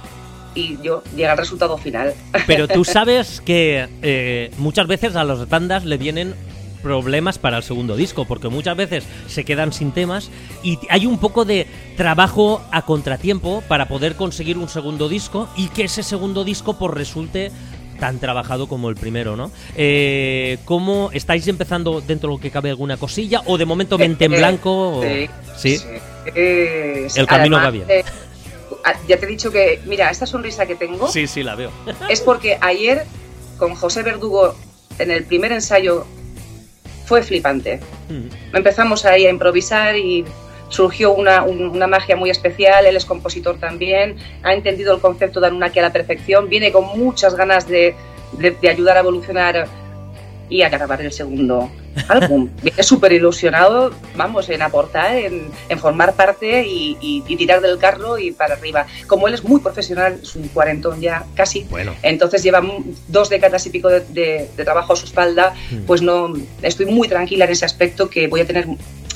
Y yo llega al resultado final. Pero tú sabes que eh, muchas veces a las bandas le vienen problemas para el segundo disco, porque muchas veces se quedan sin temas y hay un poco de trabajo a contratiempo para poder conseguir un segundo disco y que ese segundo disco pues resulte tan trabajado como el primero, ¿no? Eh, ¿Cómo estáis empezando dentro de lo que cabe alguna cosilla o de momento mente en blanco? Sí, o... ¿Sí? sí. Eh, el camino además, va bien. Eh, ya te he dicho que, mira, esta sonrisa que tengo sí, sí, la veo. Es porque ayer con José Verdugo en el primer ensayo fue flipante. Mm. Empezamos ahí a improvisar y surgió una, un, una magia muy especial. Él es compositor también, ha entendido el concepto de Anunnaki a la perfección, viene con muchas ganas de, de, de ayudar a evolucionar y a grabar el segundo álbum. Viene súper ilusionado, vamos, en aportar, en, en formar parte y, y, y tirar del carro y para arriba. Como él es muy profesional, es un cuarentón ya casi, bueno. Entonces lleva dos décadas y pico de, de, de trabajo a su espalda, mm. pues no, estoy muy tranquila en ese aspecto que voy a tener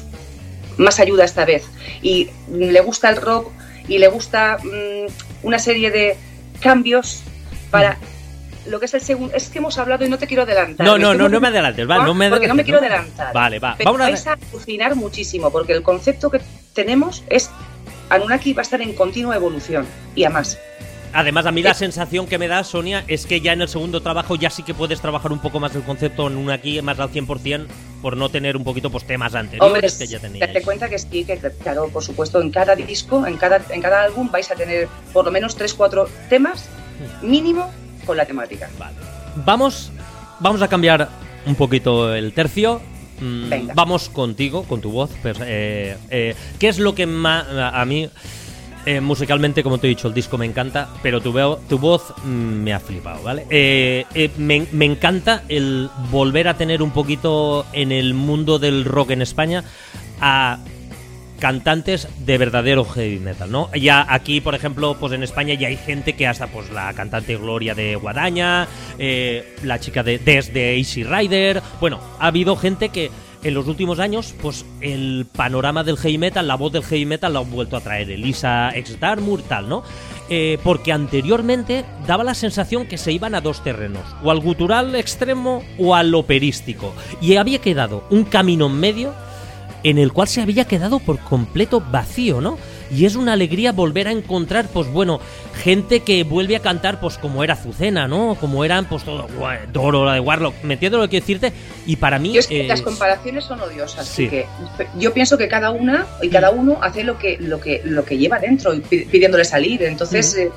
más ayuda esta vez. Y le gusta el rock y le gusta mmm, una serie de cambios para... Mm. Lo que es el segundo, es que hemos hablado y no te quiero adelantar. No, no, no, no me adelantes, va, no me adelantes. Porque no me quiero adelantar. Vale, va. Pero Vamos vais a alucinar muchísimo, porque el concepto que tenemos es Anunnaki va a estar en continua evolución, y a más. Además, a mí la sensación que me da, Sonia, es que ya en el segundo trabajo ya sí que puedes trabajar un poco más el concepto Anunnaki, más al cien por ciento, por no tener un poquito pues temas anteriores. Hombre, que ya teníais. Date cuenta que sí, que claro, por supuesto, en cada disco, en cada, en cada álbum vais a tener por lo menos tres cuatro temas mínimo con la temática. Vale. Vamos, vamos a cambiar un poquito el tercio. Venga. Vamos contigo, con tu voz. Pues, eh, eh, ¿qué es lo que más a mí eh, musicalmente, como te he dicho, el disco me encanta, pero tu, veo, tu voz mm, me ha flipado, ¿vale? Eh, eh, me, me encanta el volver a tener un poquito en el mundo del rock en España a cantantes de verdadero heavy metal, ¿no? Ya aquí, por ejemplo, pues en España ya hay gente que hasta pues la cantante Gloria de Guadaña, eh, la chica de Des de Easy Rider, bueno, ha habido gente que en los últimos años, pues el panorama del heavy metal, la voz del heavy metal la han vuelto a traer, Elisa Ex Darmour, tal, ¿no? Eh, porque anteriormente daba la sensación que se iban a dos terrenos, o al gutural extremo o al operístico, y había quedado un camino en medio en el cual se había quedado por completo vacío, ¿no? Y es una alegría volver a encontrar, pues bueno, gente que vuelve a cantar, pues como era Azucena, ¿no? Como eran, pues todo, Doro, la de Warlock, ¿me entiendes lo que quiero decirte? Y para mí... Yo es que eh, las comparaciones son odiosas, sí. Porque yo pienso que cada una y cada uno hace lo que, lo que, lo que lleva dentro y pidiéndole salir, entonces... Mm. Eh,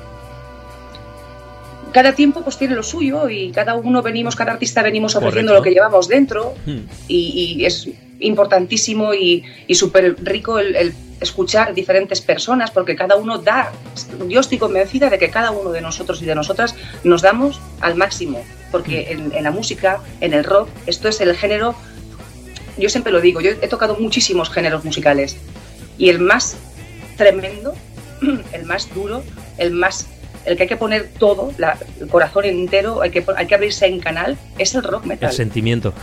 cada tiempo pues tiene lo suyo y cada uno venimos, cada artista venimos ofreciendo Correcto. Lo que llevamos dentro hmm. y, y es importantísimo y, y súper rico el, el escuchar diferentes personas porque cada uno da, yo estoy convencida de que cada uno de nosotros y de nosotras nos damos al máximo porque hmm. en, en la música, en el rock, esto es el género, yo siempre lo digo, yo he tocado muchísimos géneros musicales y el más tremendo, el más duro, el más... el que hay que poner todo, la, el corazón entero, hay que, hay que abrirse en canal, es el rock metal. El sentimiento.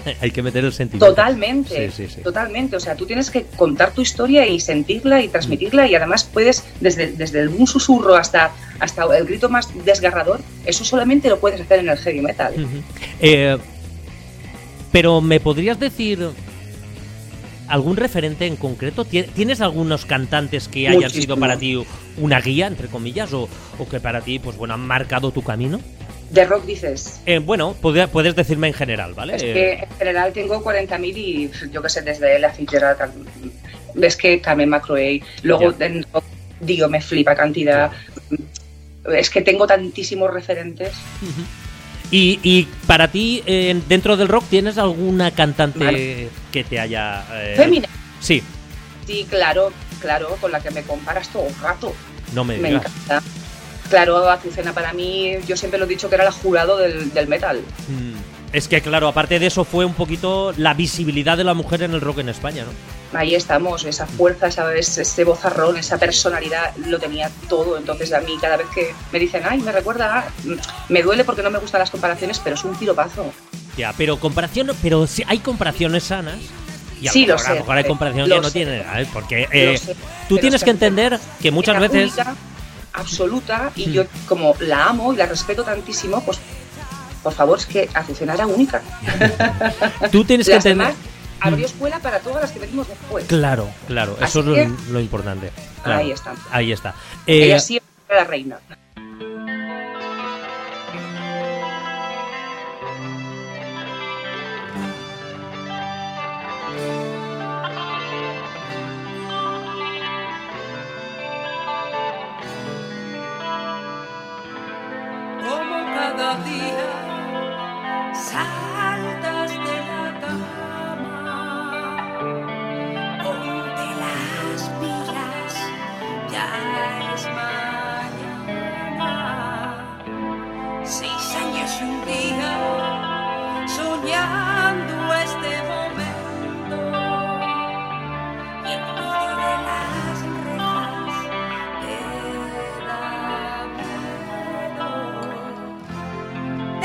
Hay que meter el sentimiento. Totalmente, sí, sí, sí. totalmente. O sea, tú tienes que contar tu historia y sentirla y transmitirla, y además puedes, desde, desde un susurro hasta, hasta el grito más desgarrador, eso solamente lo puedes hacer en el heavy metal. Uh-huh. eh, pero ¿me podrías decir algún referente en concreto? ¿Tienes algunos cantantes que hayan Muchísimo. sido para ti una guía, entre comillas, o, o que para ti, pues bueno, han marcado tu camino? ¿De rock dices? Eh, bueno, puede, puedes decirme en general, ¿vale? Es que en general tengo cuarenta mil y yo qué sé, desde la Fitzgerald, ves que Carmen McRae, luego en rock, Dio me flipa cantidad. Es que tengo tantísimos referentes. Uh-huh. Y, y para ti, eh, dentro del rock, ¿tienes alguna cantante vale. que te haya... Eh... ¿Femina? Sí. Sí, claro, claro, con la que me comparas todo el rato. No me Me digas. encanta. Claro, Azucena para mí, yo siempre lo he dicho que era la jurado del, del metal. Mm. Es que, claro, aparte de eso fue un poquito la visibilidad de la mujer en el rock en España, ¿no? Ahí estamos, esa fuerza, ¿sabes? Ese vozarrón, esa personalidad, lo tenía todo. Entonces a mí cada vez que me dicen, ay, me recuerda, a... me duele porque no me gustan las comparaciones, pero es un piropazo. Ya, pero comparación, pero sí hay comparaciones sanas. Y a sí, lo mejor, lo sé. A lo mejor hay comparación que no tiene, ¿eh? Porque eh, sé, tú tienes que entender que muchas veces... Única, absoluta, y yo como la amo y la respeto tantísimo, pues por favor, es que Azucena era única. Tú tienes que las entender... demás abrió escuela para todas las que venimos después. Claro, claro, Así eso que, es lo, lo importante. Claro, ahí está. Ahí está. Eh, Ella siempre era la reina. Cada día saltas de la cama, ponte las pilas, ya es mañana. Seis años y un día soñando este momento, y en medio de las rejas te da miedo.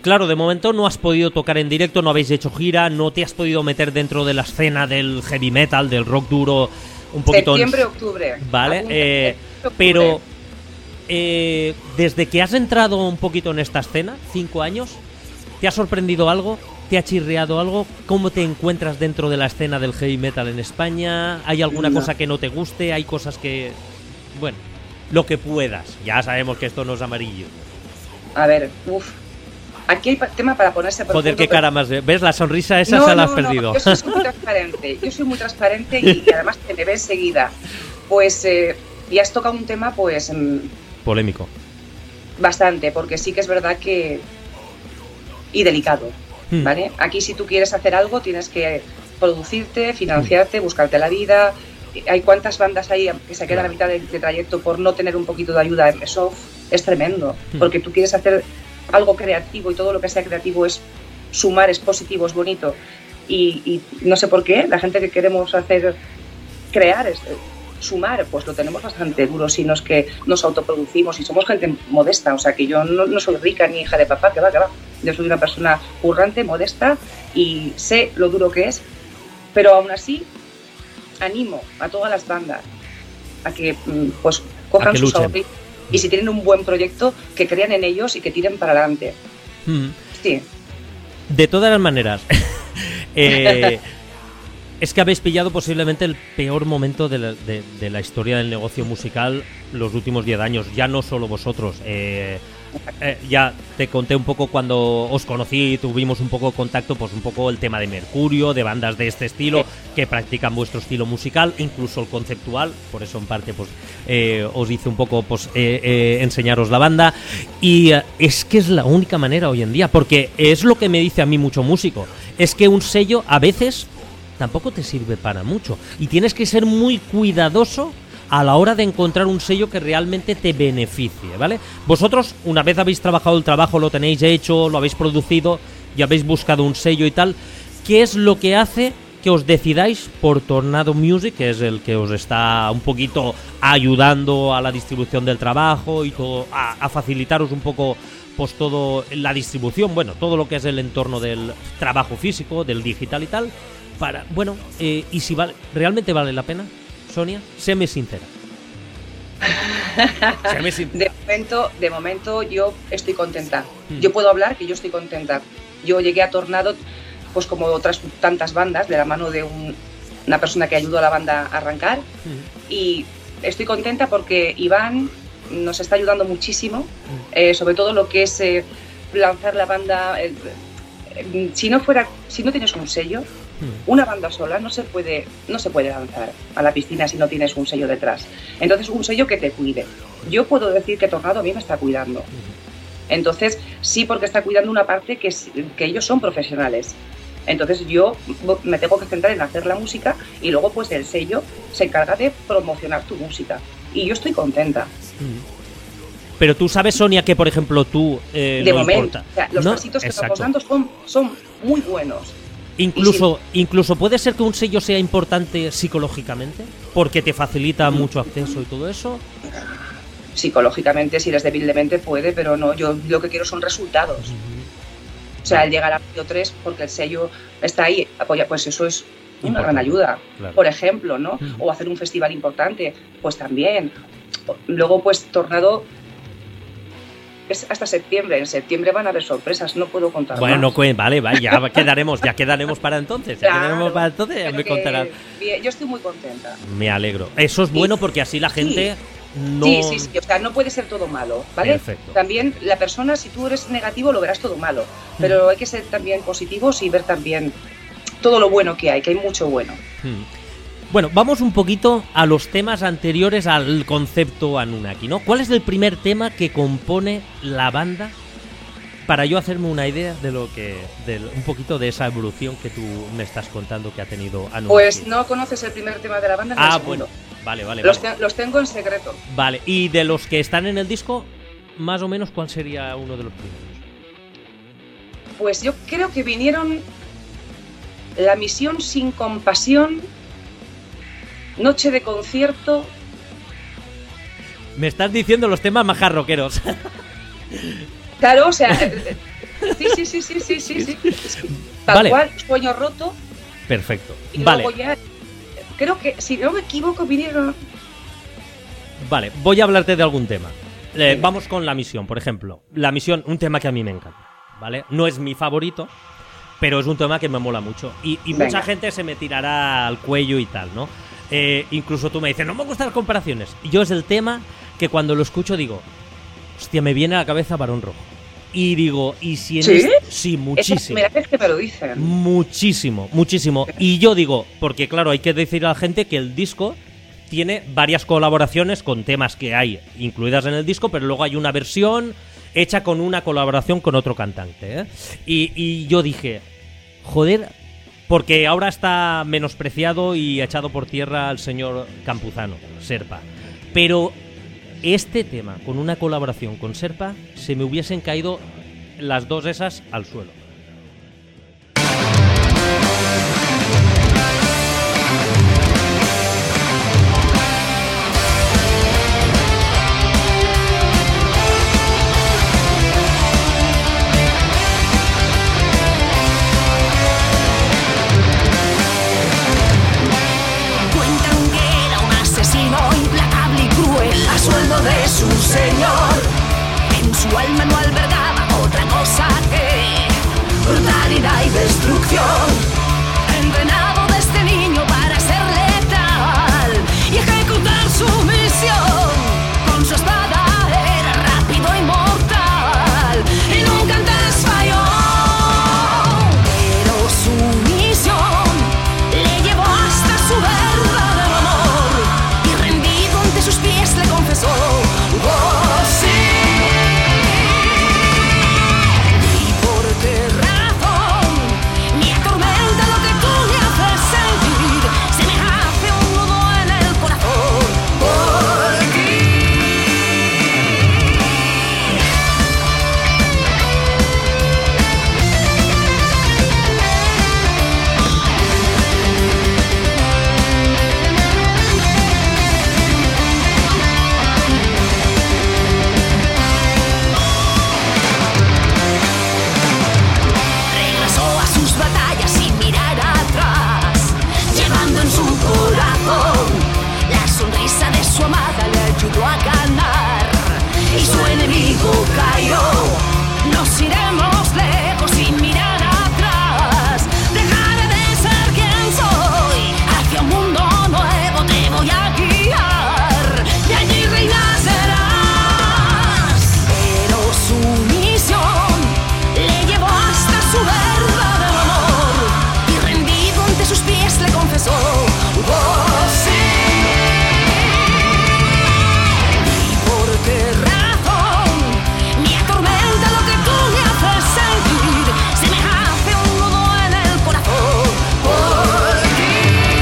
claro, de momento no has podido tocar en directo, no habéis hecho gira, no te has podido meter dentro de la escena del heavy metal, del rock duro, un poquito... Septiembre, octubre. Vale, eh, pero eh, desde que has entrado un poquito en esta escena, cinco años, ¿te ha sorprendido algo? ¿Te ha chirriado algo? ¿Cómo te encuentras dentro de la escena del heavy metal en España? ¿Hay alguna no. cosa que no te guste? ¿Hay cosas que... Bueno, lo que puedas. Ya sabemos que esto no es amarillo. A ver, uff. Aquí hay tema para ponerse... Por Joder, punto, qué pero... cara más... ¿Ves? La sonrisa esa no, se la has no, perdido. No, yo soy muy transparente. Yo soy muy transparente y, y además te me ve enseguida. Pues... Eh, y has tocado un tema, pues... Mmm, polémico. Bastante, porque sí que es verdad que... Y delicado. ¿Vale? Aquí si tú quieres hacer algo tienes que producirte, financiarte, buscarte la vida. Hay cuántas bandas hay que se quedan a mitad de, de trayecto por no tener un poquito de ayuda en eso. Es tremendo, porque tú quieres hacer algo creativo y todo lo que sea creativo es sumar, es positivo, es bonito. Y, y no sé por qué, la gente que queremos hacer, crear, es, sumar, pues lo tenemos bastante duro si no es que nos autoproducimos y somos gente modesta. O sea, que yo no, no soy rica ni hija de papá, que va, que va. Yo soy una persona currante, modesta y sé lo duro que es, pero aún así animo a todas las bandas a que pues cojan sus ahorros y si tienen un buen proyecto que crean en ellos y que tiren para adelante. Mm. Sí. De todas las maneras, eh, es que habéis pillado posiblemente el peor momento de la, de, de la historia del negocio musical los últimos diez años, ya no solo vosotros. Eh, Eh, ya te conté un poco cuando os conocí, tuvimos un poco contacto, pues un poco el tema de Mercurio, de bandas de este estilo que practican vuestro estilo musical, incluso el conceptual, por eso en parte pues eh, os hice un poco pues eh, eh, enseñaros la banda y eh, es que es la única manera hoy en día, porque es lo que me dice a mí mucho músico, es que un sello a veces tampoco te sirve para mucho y tienes que ser muy cuidadoso a la hora de encontrar un sello que realmente te beneficie, ¿vale? Vosotros, una vez habéis trabajado el trabajo, lo tenéis hecho, lo habéis producido y habéis buscado un sello y tal, ¿qué es lo que hace que os decidáis por Tornado Music, que es el que os está un poquito ayudando a la distribución del trabajo y todo, a, a facilitaros un poco pues todo la distribución, bueno, todo lo que es el entorno del trabajo físico, del digital y tal, para, bueno, eh, y si vale, ¿realmente vale la pena? Sonia, séme sincera. séme sincera. De momento, de momento yo estoy contenta. Mm. Yo puedo hablar que yo estoy contenta. Yo llegué a Tornado, pues como otras tantas bandas, de la mano de un, una persona que ayudó a la banda a arrancar. Mm. Y estoy contenta porque Iván nos está ayudando muchísimo, mm. eh, sobre todo lo que es eh, lanzar la banda. Eh, eh, si no fuera, si no tienes un sello, una banda sola no se puede no se puede lanzar a la piscina si no tienes un sello detrás. Entonces, un sello que te cuide. Yo puedo decir que Tornado a mí me está cuidando. Entonces, sí, porque está cuidando una parte que, que ellos son profesionales. Entonces, yo me tengo que centrar en hacer la música y luego, pues, el sello se encarga de promocionar tu música. Y yo estoy contenta. Pero tú sabes, Sonia, que, por ejemplo, tú... Eh, de no momento, importa. O sea, los ¿No? pasitos que Exacto. estamos dando son, son muy buenos. Incluso, si... incluso puede ser que un sello sea importante psicológicamente, porque te facilita mucho acceso y todo eso. Psicológicamente, si eres débilmente puede, pero no, yo lo que quiero son resultados. Uh-huh. O sea, el llegar a Radio tres, porque el sello está ahí, apoya, pues eso es una importante. Gran ayuda. Claro. Por ejemplo, ¿no? Uh-huh. O hacer un festival importante, pues también. Luego, pues Tornado es hasta septiembre. En septiembre van a haber sorpresas, no puedo contar bueno, más. Bueno, vale, vale, ya quedaremos, ya quedaremos para entonces. Ya claro, quedaremos para entonces, ya me contarás. Bien, yo estoy muy contenta. Me alegro. Eso es bueno porque así la gente sí. no... Sí, sí, sí, o sea, no puede ser todo malo, ¿vale? Perfecto. También la persona, si tú eres negativo, lo verás todo malo. Pero mm. hay que ser también positivos y ver también todo lo bueno que hay, que hay mucho bueno. Mm. Bueno, vamos un poquito a los temas anteriores al concepto Anunnaki, ¿no? ¿Cuál es el primer tema que compone la banda? Para yo hacerme una idea de lo que, de un poquito de esa evolución que tú me estás contando que ha tenido Anunnaki. Pues no conoces el primer tema de la banda. Ah, bueno, vale, vale. Los, vale. Te, los tengo en secreto. Vale, y de los que están en el disco, más o menos, ¿cuál sería uno de los primeros? Pues yo creo que vinieron La Misión Sin Compasión, Noche de Concierto. Me estás diciendo los temas más jarroqueros. Claro, o sea, Sí, sí, sí, sí, sí, sí, sí. Tal Vale. cual, sueño roto. Perfecto. Y Vale. luego ya, creo que, si no me equivoco, vinieron... Vale, voy a hablarte de algún tema. Eh, vamos con la misión, por ejemplo. La misión, un tema que a mí me encanta, ¿vale? No es mi favorito, pero es un tema que me mola mucho. Y, y mucha Venga. gente se me tirará al cuello y tal, ¿no? Eh, incluso tú me dices, no me gustan las comparaciones. Y yo es el tema que cuando lo escucho digo, hostia, me viene a la cabeza Barón Rojo. Y digo, ¿y si en ¿Sí? este- Sí, Es la muchísimo. primera vez que me lo dicen. Muchísimo, muchísimo. Y yo digo, porque claro, hay que decir a la gente que el disco tiene varias colaboraciones con temas que hay incluidas en el disco, pero luego hay una versión hecha con una colaboración con otro cantante, ¿eh? Y, y yo dije, joder, porque ahora está menospreciado y echado por tierra al señor Campuzano, Serpa. Pero este tema, con una colaboración con Serpa, se me hubiesen caído las dos esas al suelo. Cuentan que era un asesino implacable y cruel a sueldo de su señor. En su alma no albergaba otra cosa que brutalidad y destrucción. Entrenado desde niño para ser letal y ejecutar su misión. Con su espada era rápido y mortal y nunca antes falló. Pero su misión le llevó hasta su verdadero amor y rendido ante sus pies le confesó, oh sí. ¿Y por qué razón me atormenta lo que tú me haces sentir? Se me hace un nudo en el corazón por ti. Regresó a sus batallas sin mirar atrás, llevando en su corazón la sonrisa de su amada, le ayudó a ganar y su enemigo cayó. Nos iremos lejos sin mirar atrás, dejaré de ser quien soy, hacia un mundo nuevo te voy a guiar y allí reinacerás. Pero su misión le llevó hasta su verdadero amor y rendido ante sus pies le confesó, oh sí. ¿Y por qué razón me atormenta lo que tú me haces sentir? Se me hace un nudo en el corazón por ti.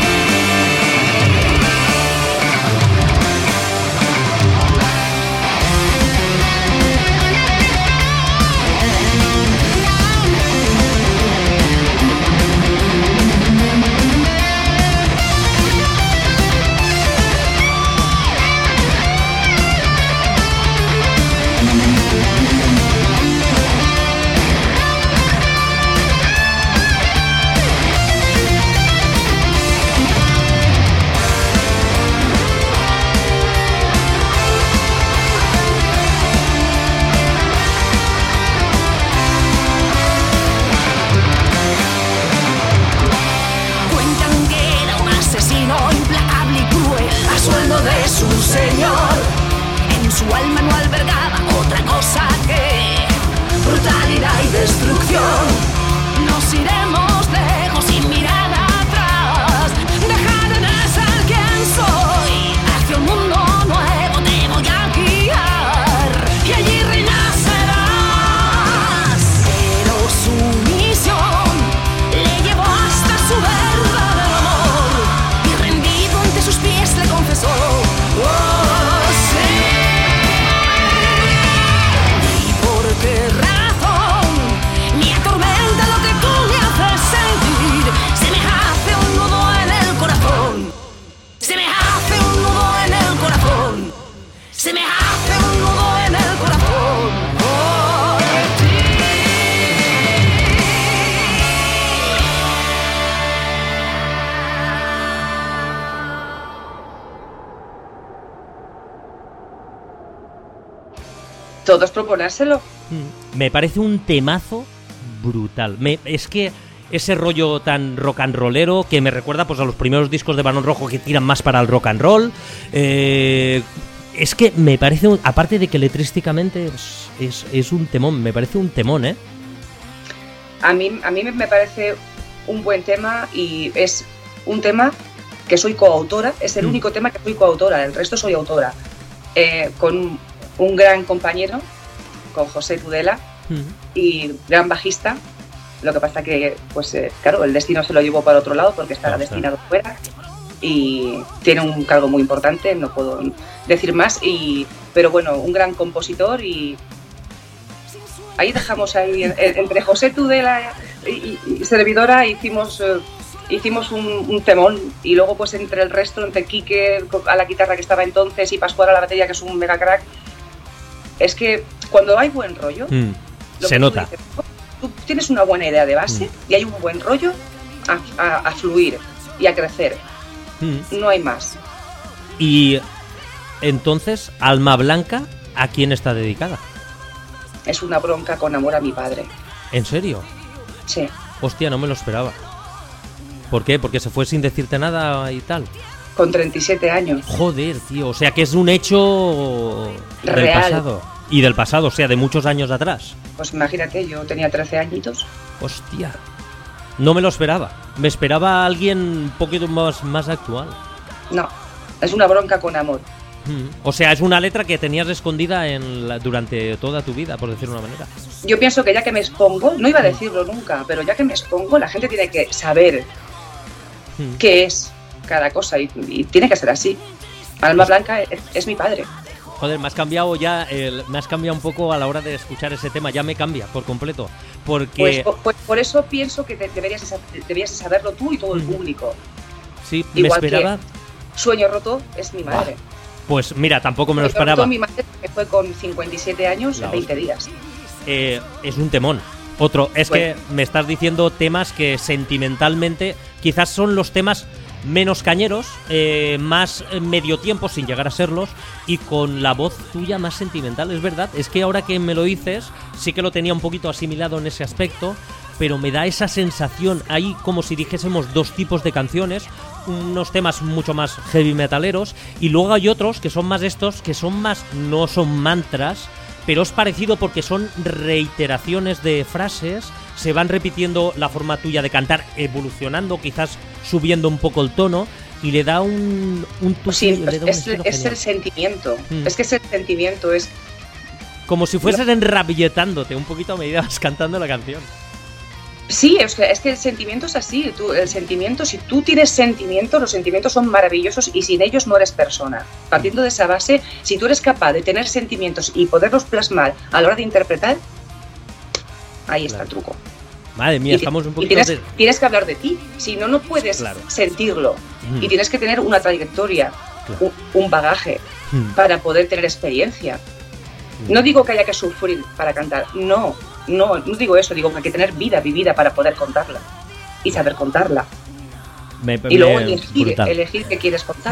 Cuentan que era un asesino implacable y cruel a sueldo de su señor. En su alma no albergaba otra cosa que brutalidad y destrucción. Nos iremos lejos sin mirar atrás, dejaré de ser quien soy, hacia un mundo nuevo te voy a guiar y allí reinacerás. Pero su misión le llevó hasta su verdadero amor y rendido ante sus pies le confesó, oh sí. ¿Y por qué razón me atormenta lo que tú me haces sentir? Se me hace un nudo en el corazón. Se me hace un nudo en el corazón. Se me hace un nudo en el corazón por ti. Todos proponérselo. Me parece un temazo brutal. Me, es que ese rollo tan rock and rollero que me recuerda pues a los primeros discos de Barón Rojo que tiran más para el rock and roll. Eh, es que me parece, un, aparte de que letrísticamente es, es, es un temón, me parece un temón, ¿eh? A mí, a mí me parece un buen tema y es un tema que soy coautora, es el mm. único tema que soy coautora, el resto soy autora. Eh, con un gran compañero, con José Tudela, mm. y gran bajista. Lo que pasa que, pues eh, claro, el destino se lo llevó para otro lado porque estaba destinado fuera y tiene un cargo muy importante, no puedo decir más, y pero bueno, un gran compositor y ahí dejamos ahí, entre José Tudela y, y servidora hicimos, eh, hicimos un, un temón y luego pues entre el resto, entre Quique a la guitarra que estaba entonces y Pascual a la batería que es un mega crack, es que cuando hay buen rollo, mm. se nota. Dices, tú tienes una buena idea de base mm. y hay un buen rollo a, a, a fluir y a crecer. Mm. No hay más. Y entonces, Alma Blanca, ¿a quién está dedicada? Es una bronca con amor a mi padre. ¿En serio? Sí. Hostia, no me lo esperaba. ¿Por qué? ¿Porque se fue sin decirte nada y tal? Con treinta y siete años. Joder, tío. O sea que es un hecho real. Del pasado. Y del pasado, o sea, de muchos años atrás. Pues imagínate, yo tenía trece añitos. Hostia. No me lo esperaba. Me esperaba a alguien un poquito más, más actual. No, es una bronca con amor. Mm. O sea, es una letra que tenías escondida en la, durante toda tu vida, por decirlo de una manera. Yo pienso que ya que me expongo, no iba a decirlo nunca, pero ya que me expongo, la gente tiene que saber mm. qué es cada cosa y, y tiene que ser así. Alma Blanca es, es mi padre. Joder, me has cambiado ya, el, me has cambiado un poco a la hora de escuchar ese tema, ya me cambia por completo, porque... Pues, pues por eso pienso que te, deberías, deberías saberlo tú y todo el público. Sí, igual me esperaba... Que Sueño Roto es mi madre. Pues mira, tampoco me lo Sueño esperaba. Roto, mi madre que fue con cincuenta y siete años en veinte días. Eh, es un temón. Otro, es bueno. que me estás diciendo temas que sentimentalmente quizás son los temas menos cañeros, eh, más medio tiempo sin llegar a serlos y con la voz tuya más sentimental, es verdad. Es que ahora que me lo dices, sí que lo tenía un poquito asimilado en ese aspecto, pero me da esa sensación ahí como si dijésemos dos tipos de canciones, unos temas mucho más heavy metaleros y luego hay otros que son más estos, que son más, no son mantras, pero es parecido porque son reiteraciones de frases, se van repitiendo la forma tuya de cantar, evolucionando, quizás subiendo un poco el tono y le da un, un tu sí, le da un es, es el sentimiento, mm. es que es el sentimiento, es como si fueses no. enrabietándote un poquito a medida que vas cantando la canción. Sí, es que, es que el sentimiento es así, tú, el sentimiento, si tú tienes sentimientos, los sentimientos son maravillosos y sin ellos no eres persona. Partiendo de esa base, si tú eres capaz de tener sentimientos y poderlos plasmar a la hora de interpretar, ahí está claro. el truco. Madre mía, y estamos un poquito... Tienes, de... tienes que hablar de ti, si no, no puedes claro. sentirlo. Mm. Y tienes que tener una trayectoria, claro. un, un bagaje, mm. para poder tener experiencia. Mm. No digo que haya que sufrir para cantar, no. No, no digo eso, digo que hay que tener vida vivida para poder contarla y saber contarla. Me, y me, luego elegir, elegir qué quieres contar.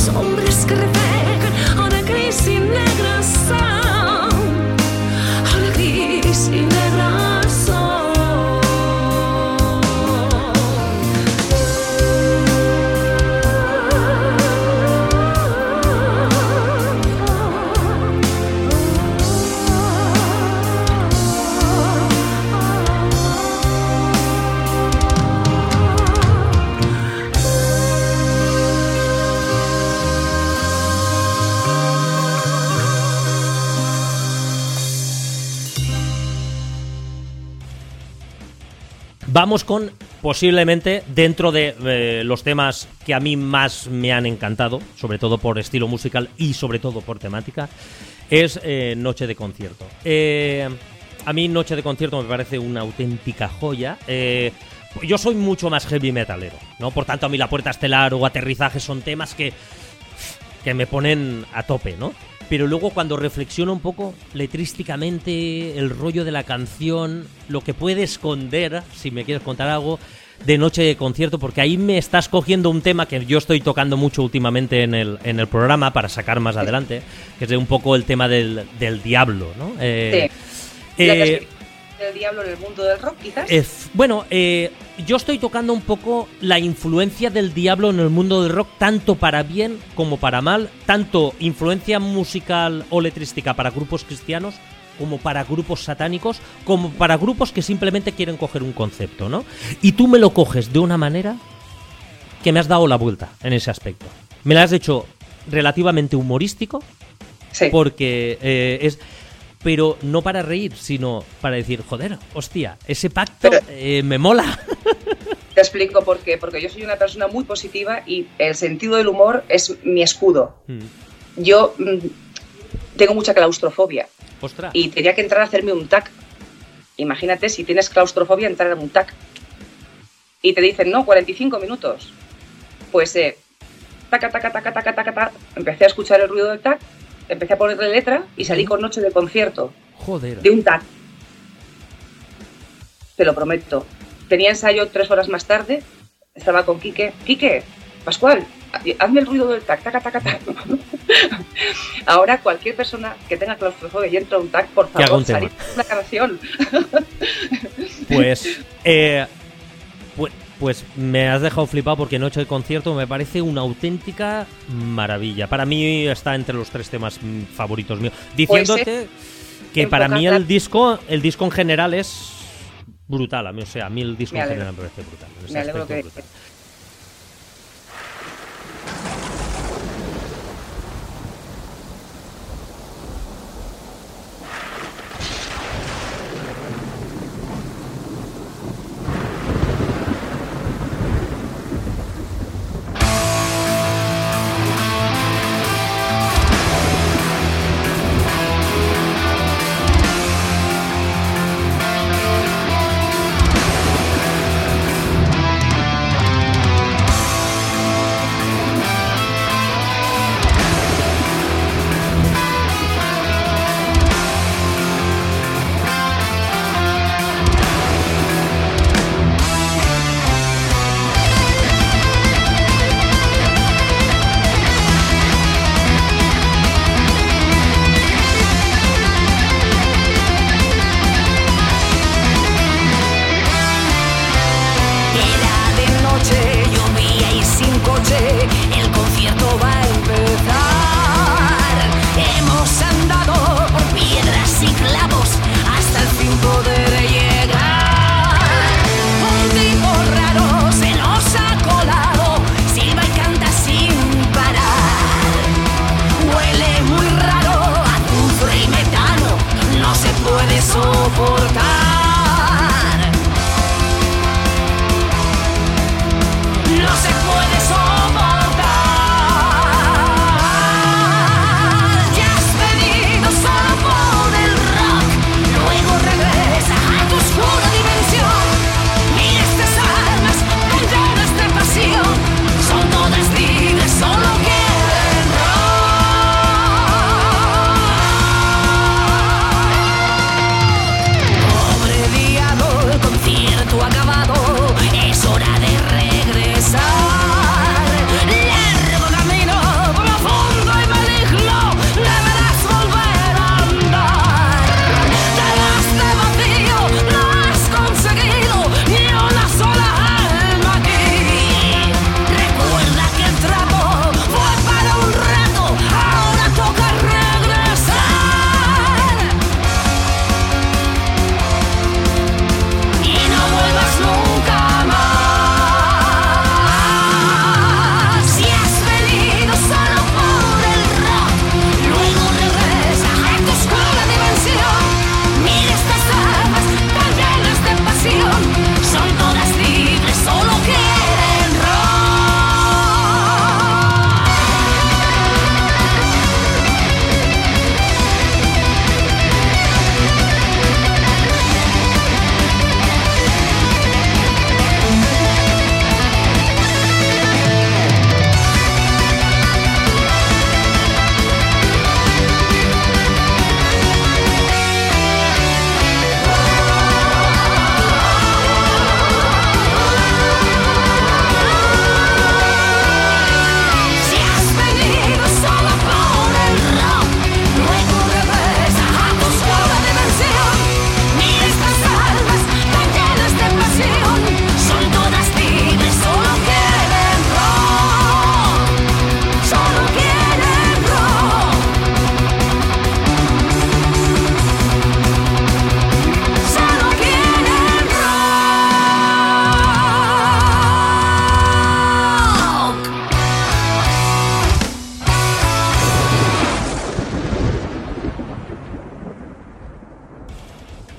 els ombres que reflegen una gris i negra sang, una gris i negra sang. Vamos con, posiblemente, dentro de eh, los temas que a mí más me han encantado, sobre todo por estilo musical y sobre todo por temática, es eh, Noche de Concierto. Eh, a mí Noche de Concierto me parece una auténtica joya. Eh, yo soy mucho más heavy metalero, ¿no? Por tanto, a mí La Puerta Estelar o Aterrizaje son temas que, que me ponen a tope, ¿no? Pero luego cuando reflexiono un poco letrísticamente el rollo de la canción, lo que puede esconder, si me quieres contar algo, de Noche de Concierto, porque ahí me estás cogiendo un tema que yo estoy tocando mucho últimamente en el, en el programa para sacar más adelante, que es de un poco el tema del, del diablo, ¿no? Eh, sí. La eh, del diablo en el mundo del rock, quizás. Eh, bueno, eh, yo estoy tocando un poco la influencia del diablo en el mundo del rock, tanto para bien como para mal, tanto influencia musical o letrística para grupos cristianos, como para grupos satánicos, como para grupos que simplemente quieren coger un concepto, ¿no? Y tú me lo coges de una manera que me has dado la vuelta en ese aspecto. Me la has hecho relativamente humorístico, Sí. porque eh, es... pero no para reír, sino para decir, joder, hostia, ese pacto Pero- eh, me mola. Te explico por qué. Porque yo soy una persona muy positiva y el sentido del humor es mi escudo. Yo mm, tengo mucha claustrofobia Ostras. y tenía que entrar a hacerme un T A C. Imagínate si tienes claustrofobia entrar a un T A C. Y te dicen, no, cuarenta y cinco minutos. Pues, eh, taca, taca, taca, taca, taca, taca. Empecé a escuchar el ruido del T A C, empecé a ponerle letra y salí con Noche de Concierto. Joder. De un T A C. Te lo prometo. Tenía ensayo tres horas más tarde. Estaba con Quique. Quique, Pascual, hazme el ruido del tac, taca, taca, tac. Ahora cualquier persona que tenga claustrofobia y entra a un tac, por Que haga favor, un tema. salid una canción. Pues, eh, pues, pues me has dejado flipado porque Noche de Concierto me parece una auténtica maravilla. Para mí está entre los tres temas mm, favoritos míos. Diciéndote que en para pocas mí la- el disco, el disco en general es brutal. A mí, o sea, a mí el disco Me en alegro. general me parece brutal. En ese Me alegro aspecto que- brutal.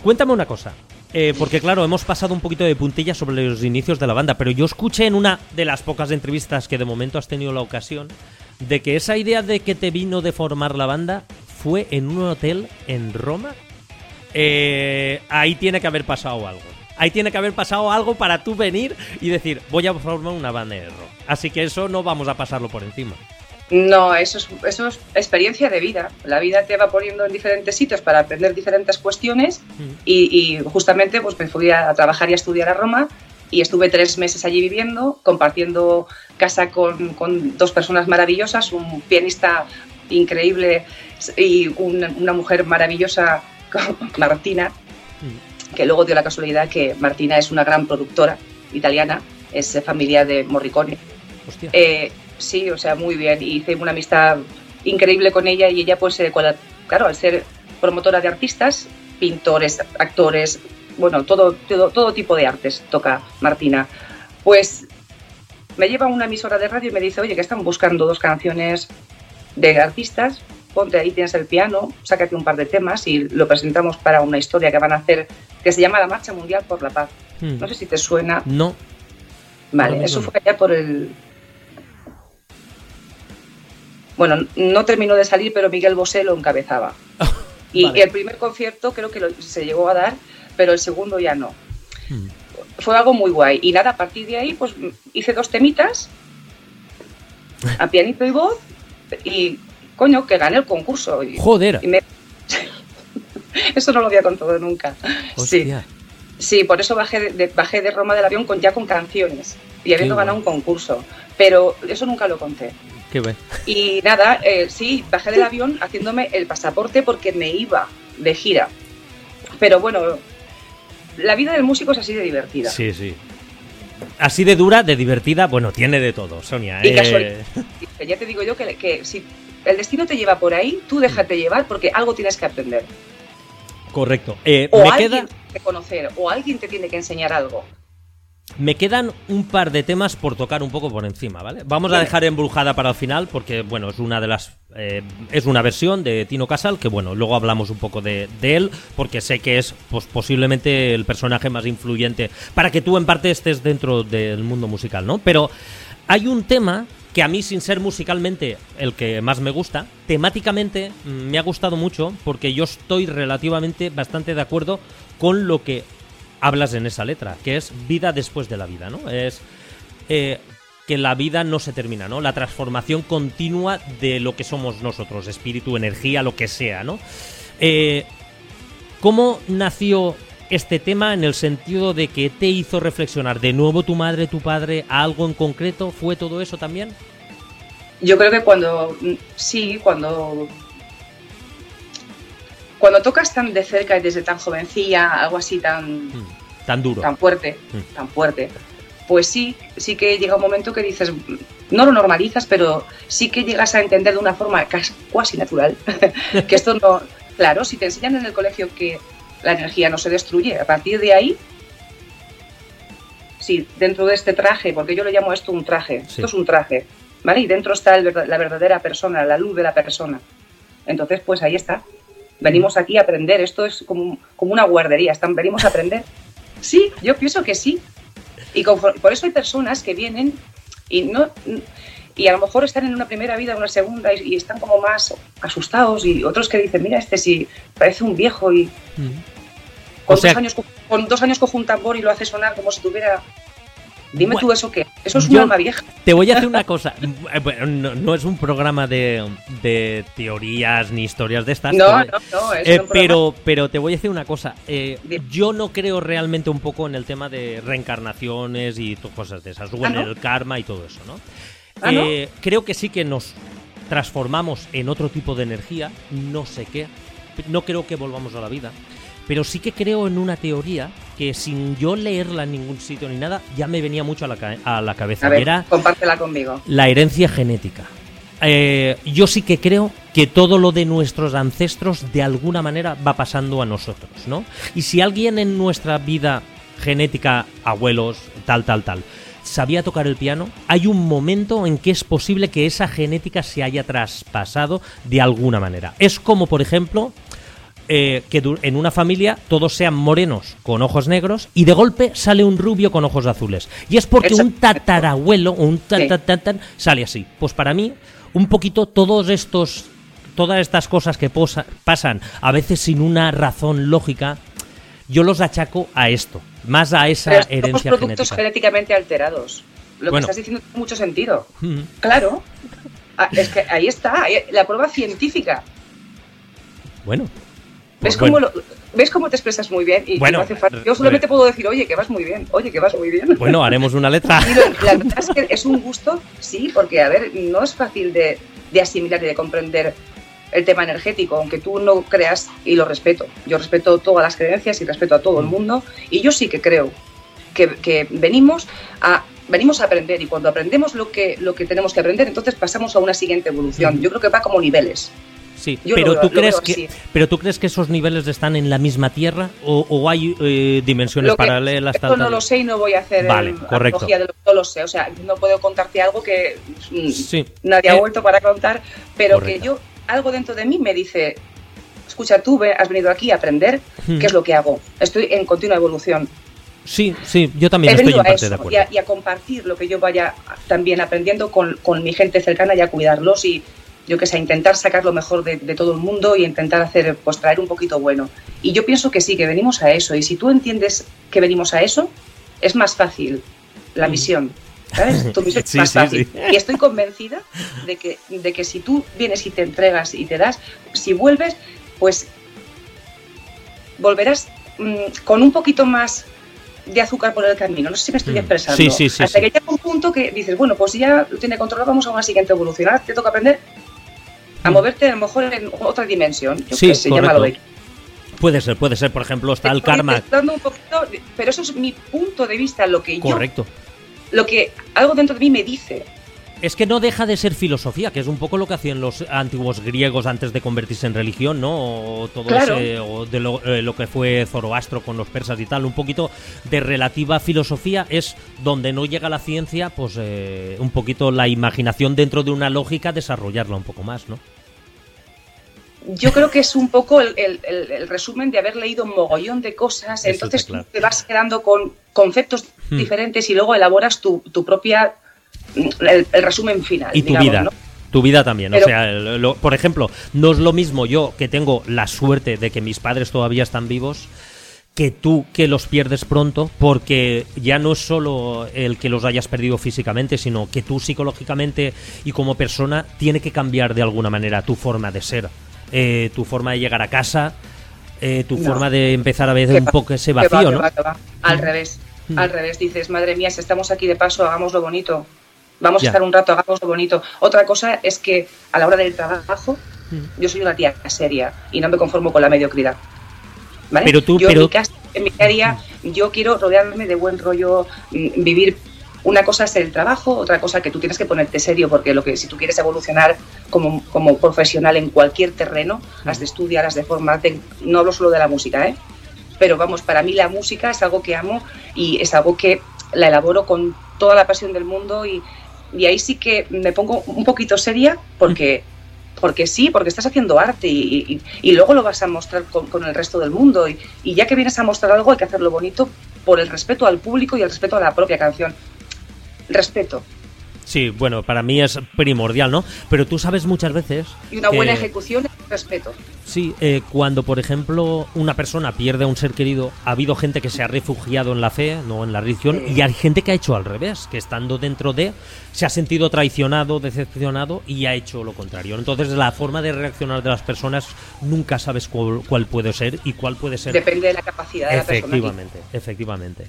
Cuéntame una cosa. Eh, porque claro, hemos pasado un poquito de puntilla sobre los inicios de la banda, pero yo escuché en una de las pocas entrevistas que de momento has tenido la ocasión de que esa idea de que te vino de formar la banda fue en un hotel en Roma. Eh, ahí tiene que haber pasado algo. Ahí tiene que haber pasado algo para tú venir y decir, voy a formar una banda de rock. Así que eso no vamos a pasarlo por encima. No, eso es, eso es experiencia de vida. La vida te va poniendo en diferentes sitios para aprender diferentes cuestiones mm. y, y justamente pues me fui a trabajar y a estudiar a Roma y estuve tres meses allí viviendo, compartiendo casa con, con dos personas maravillosas, un pianista increíble y una, una mujer maravillosa, Martina, mm. que luego dio la casualidad que Martina es una gran productora italiana, es familia de Morricone. Hostia. Eh, Sí, o sea, muy bien. Hice una amistad increíble con ella y ella, pues, eh, claro, al ser promotora de artistas, pintores, actores, bueno, todo, todo, todo tipo de artes toca Martina. Pues me lleva a una emisora de radio y me dice, oye, que están buscando dos canciones de artistas, ponte ahí, tienes el piano, sácate un par de temas y lo presentamos para una historia que van a hacer que se llama La Marcha Mundial por la Paz. Hmm. No sé si te suena. No. Vale, no eso fue allá por el... Bueno, no terminó de salir, pero Miguel Bosé lo encabezaba. Oh, y vale. El primer concierto creo que lo, se llegó a dar, pero el segundo ya no. Hmm. Fue algo muy guay. Y nada, a partir de ahí, pues hice dos temitas, a pianito y voz, y coño, que gané el concurso. Y, ¡joder! Y me... Eso no lo había contado nunca. Hostia. Sí, sí, por eso bajé de, de, bajé de Roma del avión con, ya con canciones y habiendo ganado un concurso. Pero eso nunca lo conté. Qué bueno. Y nada, eh, sí, bajé del avión haciéndome el pasaporte porque me iba de gira. Pero bueno, la vida del músico es así de divertida. Sí, sí. Así de dura, de divertida, bueno, tiene de todo, Sonia. Y eh... casualidad. Ya te digo yo que, que si el destino te lleva por ahí, tú déjate llevar porque algo tienes que aprender. Correcto. Eh, o me alguien queda... tiene que conocer, o alguien te tiene que enseñar algo. Me quedan un par de temas por tocar un poco por encima, ¿vale? Vamos a dejar Embrujada para el final porque, bueno, es una de las... Eh, es una versión de Tino Casal que, bueno, luego hablamos un poco de, de él porque sé que es pues, posiblemente el personaje más influyente para que tú en parte estés dentro del mundo musical, ¿no? Pero hay un tema que a mí, sin ser musicalmente el que más me gusta, temáticamente me ha gustado mucho porque yo estoy relativamente bastante de acuerdo con lo que hablas en esa letra, que es vida después de la vida, ¿no? Es eh, que la vida no se termina, ¿no? La transformación continua de lo que somos nosotros, espíritu, energía, lo que sea, ¿no? Eh, ¿Cómo nació este tema en el sentido de que te hizo reflexionar de nuevo tu madre, tu padre, a algo en concreto? ¿Fue todo eso también? Yo creo que cuando... Sí, cuando... Cuando tocas tan de cerca y desde tan jovencilla, algo así tan... Mm, tan duro. Tan fuerte, mm. tan fuerte. Pues sí, sí que llega un momento que dices... No lo normalizas, pero sí que llegas a entender de una forma casi natural que esto no... Claro, si te enseñan en el colegio que la energía no se destruye, a partir de ahí... Sí, dentro de este traje, porque yo le llamo esto un traje. Sí. Esto es un traje, ¿vale? Y dentro está el, la verdadera persona, la luz de la persona. Entonces, pues ahí está. Venimos aquí a aprender, esto es como, como una guardería, están, venimos a aprender. Sí, yo pienso que sí. Y conforme, por eso hay personas que vienen y no y a lo mejor están en una primera vida, en una segunda, y, y están como más asustados, y otros que dicen, mira, este sí, parece un viejo y mm. con, o sea, dos años, con dos años coge un tambor y lo hace sonar como si tuviera... Dime bueno, tú eso qué, eso es un alma vieja. Te voy a hacer una cosa, bueno, no, no es un programa de, de teorías ni historias de estas. No, pero, no, no, es eh, un pero, pero te voy a decir una cosa, eh, yo no creo realmente un poco en el tema de reencarnaciones y cosas de esas, o en ¿Ah, no? el karma y todo eso, ¿no? ¿Ah, eh, no? Creo que sí que nos transformamos en otro tipo de energía, no sé qué, no creo que volvamos a la vida. Pero sí que creo en una teoría que sin yo leerla en ningún sitio ni nada, ya me venía mucho a la, ca- a la cabeza. A ver, era compártela conmigo. La herencia genética. Eh, yo sí que creo que todo lo de nuestros ancestros de alguna manera va pasando a nosotros, ¿no? Y si alguien en nuestra vida genética, abuelos, tal, tal, tal, sabía tocar el piano, hay un momento en que es posible que esa genética se haya traspasado de alguna manera. Es como, por ejemplo... eh, que du- en una familia todos sean morenos con ojos negros y de golpe sale un rubio con ojos azules. Y es porque un tatarabuelo o un ta- ta- ta- ta- sale así. Pues para mí, un poquito todos estos, todas estas cosas que posa- pasan, a veces sin una razón lógica, yo los achaco a esto, más a esa Pero somos herencia productos genética. genéticamente alterados. Lo Bueno. que estás diciendo tiene mucho sentido. Mm. Claro. Ah, es que ahí está, ahí- la prueba científica. Bueno. ¿Ves, Pues bueno. cómo lo- ¿Ves cómo te expresas muy bien? Y Bueno, no hace falta- re- yo solamente re- puedo decir, oye, que vas muy bien, oye, que vas muy bien. Bueno, haremos una letra. Y lo- la verdad es que es un gusto, sí, porque, a ver, no es fácil de, de asimilar y de comprender el tema energético, aunque tú no creas, y lo respeto. Yo respeto todas las creencias y respeto a todo el mundo, y yo sí que creo que, que venimos a venimos a aprender, y cuando aprendemos lo que, lo que tenemos que aprender, entonces pasamos a una siguiente evolución. Yo creo que va como niveles. Sí, Yo pero lo- tú lo crees veo que, así. pero tú crees que esos niveles están en la misma tierra o, o hay eh, dimensiones Lo que- paralelas. Esto tal, no tal? lo sé y no voy a hacer Vale, eh, correcto. apología de lo no lo sé. O sea, no puedo contarte algo que mm, Sí. nadie ha Eh, vuelto para contar, pero correcto. que yo, algo dentro de mí me dice, escucha, tú ve- has venido aquí a aprender, Hmm. ¿qué es lo que hago? Estoy en continua evolución. Sí, sí, yo también He estoy venido en a parte eso de y acuerdo. a, y a compartir lo que yo vaya también aprendiendo con, con mi gente cercana y a cuidarlos y, yo que sé, a intentar sacar lo mejor de, de todo el mundo y intentar hacer, pues traer un poquito bueno. Y yo pienso que sí, que venimos a eso. Y si tú entiendes que venimos a eso, es más fácil la misión. ¿Sabes? Tu misión Sí, es más sí, fácil. sí. Y estoy convencida de que, de que si tú vienes y te entregas y te das, si vuelves, pues volverás mm, con un poquito más de azúcar por el camino. No sé si me estoy Mm. expresando. Sí, sí, sí, Hasta sí. que llega un punto que dices, bueno, pues ya lo tiene controlado, vamos a una siguiente evolución. Ahora te toca aprender a Mm. moverte a lo mejor en otra dimensión. Yo Sí, qué sé, correcto. llámalo X. Puede ser, puede ser, por ejemplo, está el Estoy karma. intentando un poquito, pero eso es mi punto de vista, lo que yo, Correcto. lo que algo dentro de mí me dice. Es que no deja de ser filosofía, que es un poco lo que hacían los antiguos griegos antes de convertirse en religión, ¿no? O todo Claro. ese, o de lo, eh, lo que fue Zoroastro con los persas y tal, un poquito de relativa filosofía es donde no llega la ciencia, pues eh, un poquito la imaginación dentro de una lógica, desarrollarla un poco más, ¿no? Yo creo que es un poco el, el- el- el resumen de haber leído un mogollón de cosas, Eso entonces está claro. tú te vas quedando con conceptos Hmm. diferentes y luego elaboras tu, tu propia, el, el resumen final. Y tu digamos, vida. ¿no? Tu vida también, Pero- o sea, lo- por ejemplo, no es lo mismo yo que tengo la suerte de que mis padres todavía están vivos que tú que los pierdes pronto, porque ya no es solo el que los hayas perdido físicamente, sino que tú psicológicamente y como persona tiene que cambiar de alguna manera tu forma de ser, eh, tu forma de llegar a casa, eh, tu No. forma de empezar a ver Que un va, poco ese que va, vacío, que ¿no? va, que va. Al Mm. revés, Mm. al revés. Dices, madre mía, si estamos aquí de paso, hagámoslo bonito. Vamos Ya. a estar un rato, hagámoslo bonito. Otra cosa es que a la hora del trabajo, Mm. yo soy una tía seria y no me conformo con la mediocridad. ¿Vale? Pero tú- yo pero- en mi casa, en mi día a día, yo quiero rodearme de buen rollo, mm, vivir. Una cosa es el trabajo, otra cosa que tú tienes que ponerte serio, porque lo que si tú quieres evolucionar como, como profesional en cualquier terreno, has de estudiar, has de formarte. No hablo solo de la música, ¿eh? Pero vamos, para mí la música es algo que amo y es algo que la elaboro con toda la pasión del mundo y, y ahí sí que me pongo un poquito seria porque, porque sí, porque estás haciendo arte y, y- y luego lo vas a mostrar con, con el resto del mundo y, y ya que vienes a mostrar algo hay que hacerlo bonito por el respeto al público y el respeto a la propia canción. Respeto Sí, bueno, para mí es primordial, ¿no? Pero tú sabes muchas veces y una que- buena ejecución es respeto. Sí, eh, cuando por ejemplo una persona pierde a un ser querido, ha habido gente que se ha refugiado en la fe, no en la religión, y hay gente que ha hecho al revés, que estando dentro de, se ha sentido traicionado, decepcionado y ha hecho lo contrario. Entonces la forma de reaccionar de las personas nunca sabes cuál, cuál puede ser y cuál puede ser. Depende de la capacidad de la persona. Efectivamente, efectivamente.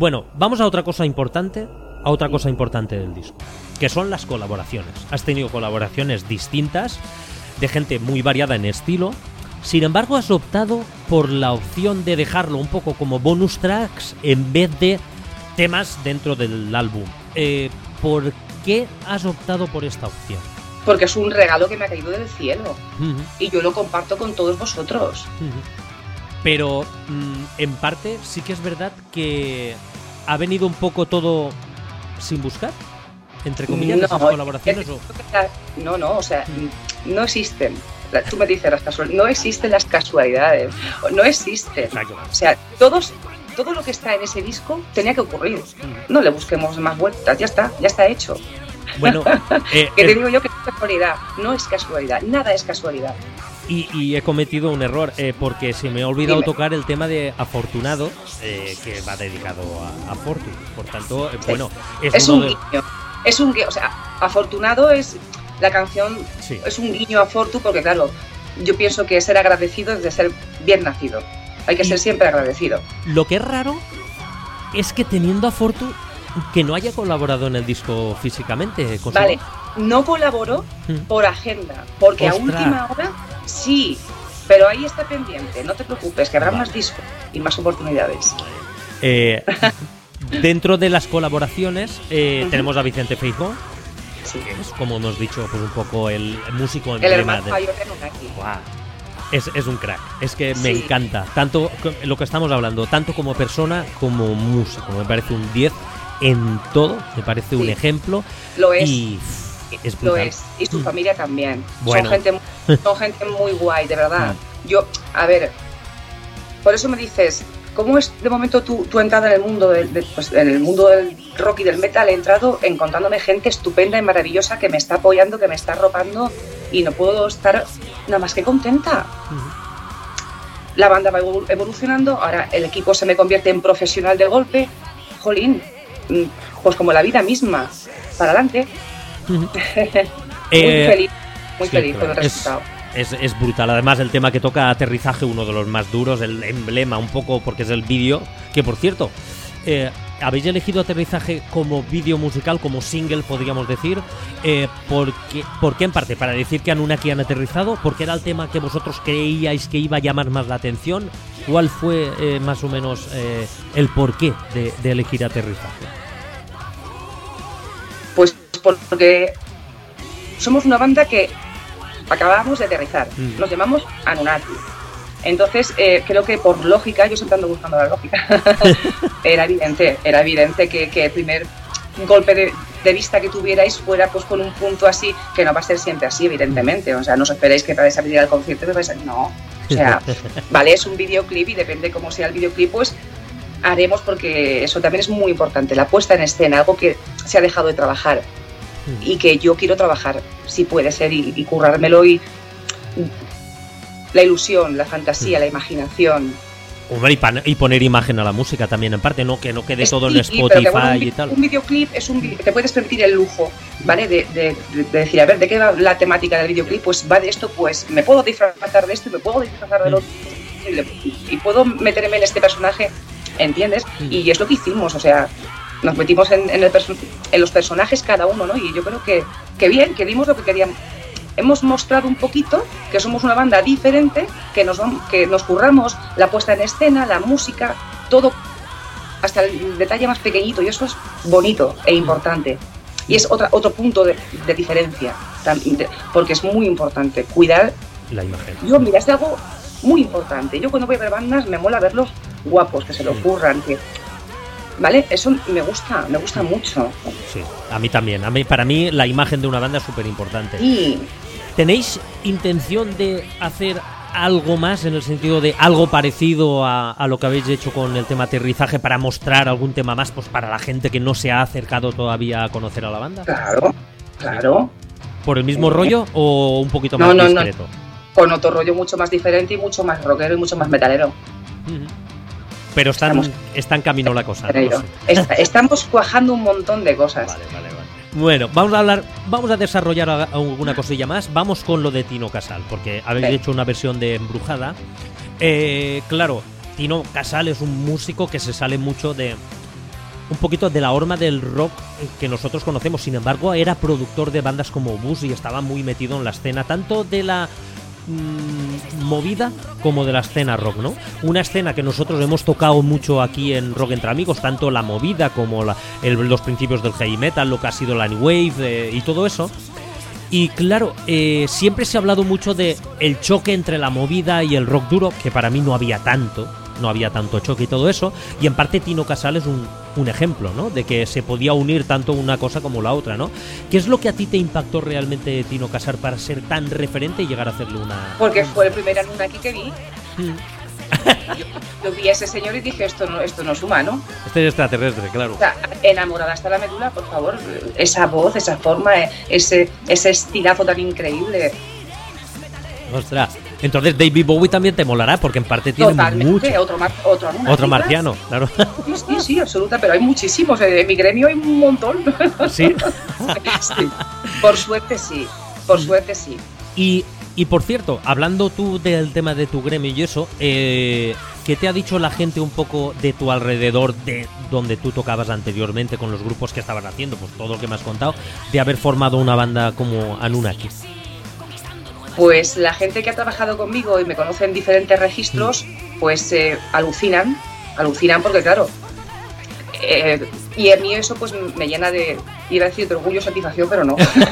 Bueno, vamos a otra cosa importante, a otra cosa importante del disco, que son las colaboraciones. Has tenido colaboraciones distintas, de gente muy variada en estilo. Sin embargo, has optado por la opción de dejarlo un poco como bonus tracks en vez de temas dentro del álbum. Eh, ¿Por qué has optado por esta opción? Porque es un regalo que me ha caído del cielo. Uh-huh. Y yo lo comparto con todos vosotros. Uh-huh. Pero mmm, en parte sí que es verdad que ha venido un poco todo sin buscar, entre comillas, no, esas colaboraciones. O... No, no, o sea, uh-huh. no existen. Tú me dices las casualidades. No existen las casualidades. No existen. Exacto. O sea, todos, todo lo que está en ese disco tenía que ocurrir. No le busquemos más vueltas. Ya está, ya está hecho. Bueno, eh, que te eh, digo yo que no es casualidad. No es casualidad. Nada es casualidad. Y, y he cometido un error eh, porque se me ha olvidado Dime. tocar el tema de Afortunado, eh, que va dedicado a, a Fortu. Por tanto, eh, Sí. bueno, es, Es uno un de... guiño. Es un guiño. O sea, Afortunado es la canción. Sí. Es un guiño a Fortu porque, claro, yo pienso que ser agradecido es de ser bien nacido. Hay que Y- ser siempre agradecido. Lo que es raro es que teniendo a Fortu, que no haya colaborado en el disco físicamente. consigo. Vale, no colaboró Mm. por agenda, porque Ostras. a última hora sí, pero ahí está pendiente, no te preocupes, que habrá Vale. más discos y más oportunidades. Eh, dentro de las colaboraciones eh, Ujú. tenemos a Vicente Feijó, Sí. que es, como hemos dicho, pues un poco el músico El emblema hermano de... mayor de Nunaki. Guau. Es, es un crack, es que me Sí. encanta, tanto co- lo que estamos hablando, tanto como persona como músico, me parece un diez en todo, me parece un Sí. ejemplo Lo es, y pff, es lo brutal. es. Y su familia también. Bueno. Son, gente, son gente muy guay, de verdad. Yo, a ver, por eso me dices, ¿cómo es de momento tu, tu entrada en el mundo del, de- pues, en el mundo del rock y del metal? He entrado encontrándome gente estupenda y maravillosa que me está apoyando, que me está arropando y no puedo estar nada más que contenta. La banda va evolu- evolucionando, ahora el equipo se me convierte en profesional del golpe. Jolín, mm, pues como la vida misma, para adelante. Ujú. Muy Eh, feliz, muy sí, feliz con el claro, es- resultado. Es, es brutal, además el tema que toca Aterrizaje, uno de los más duros, el emblema un poco porque es el vídeo, que por cierto, eh, habéis elegido Aterrizaje como vídeo musical, como single podríamos decir, eh, porque, ¿por qué en parte? Para decir que Anunnaki han aterrizado, porque era el tema que vosotros creíais que iba a llamar más la atención. ¿Cuál fue eh, más o menos eh, el porqué de, de elegir Aterrizaje? Pues porque somos una banda que acabamos de aterrizar, Mm. nos llamamos Anunnaki. Entonces, eh, creo que por lógica, yo siempre ando buscando la lógica, era evidente, era evidente que, que el primer golpe de, de vista que tuvierais fuera pues con un punto así, que no va a ser siempre así, evidentemente. O sea, no os esperéis que vais a venir al concierto y vais a... No, o sea, vale, es un videoclip y depende cómo sea el videoclip, pues haremos, porque eso también es muy importante, la puesta en escena, algo que se ha dejado de trabajar y que yo quiero trabajar, si puede ser, y, y currármelo, y la ilusión, la fantasía, la imaginación. Hombre, y, pan- y poner imagen a la música también en parte, no que no quede Es- todo en sí, Spotify pero que, bueno, un, vi- y tal. un videoclip es un vi- te puedes permitir el lujo, ¿vale? De, de- de- de decir, a ver, ¿de qué va la temática del videoclip? Pues va de esto, pues me puedo disfrazar de esto y me puedo disfrazar del otro y, le- y puedo meterme en este personaje, ¿entiendes? Mm. Y es lo que hicimos, o sea, nos metimos en, en, el perso- en los personajes cada uno, ¿no? Y yo creo que, que bien, que dimos lo que queríamos. Hemos mostrado un poquito que somos una banda diferente, que nos, vam- que nos curramos la puesta en escena, la música, todo, hasta el detalle más pequeñito, y eso es bonito e importante. Y es otra, otro punto de, de diferencia, tam- de- porque es muy importante cuidar. La imagen. Yo, mira, es algo muy importante. Yo cuando voy a ver bandas me mola verlos guapos, que se lo ocurran, que... ¿Vale? Eso me gusta, me gusta mucho. Sí, a mí también. A mí, para mí la imagen de una banda es súper importante. Y ¿Tenéis intención de hacer algo más en el sentido de algo parecido a, a lo que habéis hecho con el tema Aterrizaje para mostrar algún tema más pues para la gente que no se ha acercado todavía a conocer a la banda? claro, claro. ¿Por el mismo rollo o un poquito No, más no, no. discreto? Con otro rollo mucho más diferente y mucho más rockero y mucho más metalero. Ujú. Pero están, Estamos- está en camino la cosa, ¿no? Pero Sí. est- estamos cuajando un montón de cosas. Vale, vale, vale. Bueno, vamos a hablar, vamos a desarrollar a- alguna cosilla más. Vamos con lo de Tino Casal, porque habéis Sí. hecho una versión de Embrujada. Eh, claro, Tino Casal es un músico que se sale mucho de un poquito de la horma del rock que nosotros conocemos. Sin embargo, era productor de bandas como Bus y estaba muy metido en la escena, tanto de la mmm, movida como de la escena rock, ¿no? Una escena que nosotros hemos tocado mucho aquí en Rock Entre Amigos, tanto la movida como la, el, los principios del heavy metal, lo que ha sido la new wave eh, y todo eso. Y claro, eh, siempre se ha hablado mucho de el choque entre la movida y el rock duro, que para mí no había tanto, no había tanto choque y todo eso, y en parte Tino Casal es un, un ejemplo, ¿no? De que se podía unir tanto una cosa como la otra, ¿no? ¿Qué es lo que a ti te impactó realmente Tino Casal para ser tan referente y llegar a hacerle una...? Porque fue el primer Anunnaki que vi. Mm. Yo, yo vi a ese señor y dije, esto no, esto no es humano. Este es extraterrestre, claro. O sea, enamorada hasta la médula, por favor. Esa voz, esa forma, ese, ese estilazo tan increíble. Ostras. Entonces David Bowie también te molará, porque en parte tiene Totalmente, mucho. Otro, mar, otro, otro marciano, claro. Sí, sí, sí, absoluta, pero hay muchísimos. En mi gremio hay un montón. ¿Sí? Sí. Por suerte sí, por suerte sí. Y, y por cierto, hablando tú del tema de tu gremio y eso, eh, ¿qué te ha dicho la gente un poco de tu alrededor, de donde tú tocabas anteriormente, con los grupos que estaban haciendo, pues todo lo que me has contado, de haber formado una banda como Anunnaki? Pues la gente que ha trabajado conmigo y me conoce en diferentes registros, pues eh, alucinan, alucinan porque claro, eh, y a mí eso pues me llena de, iba a decir de orgullo, satisfacción, pero no. Bueno,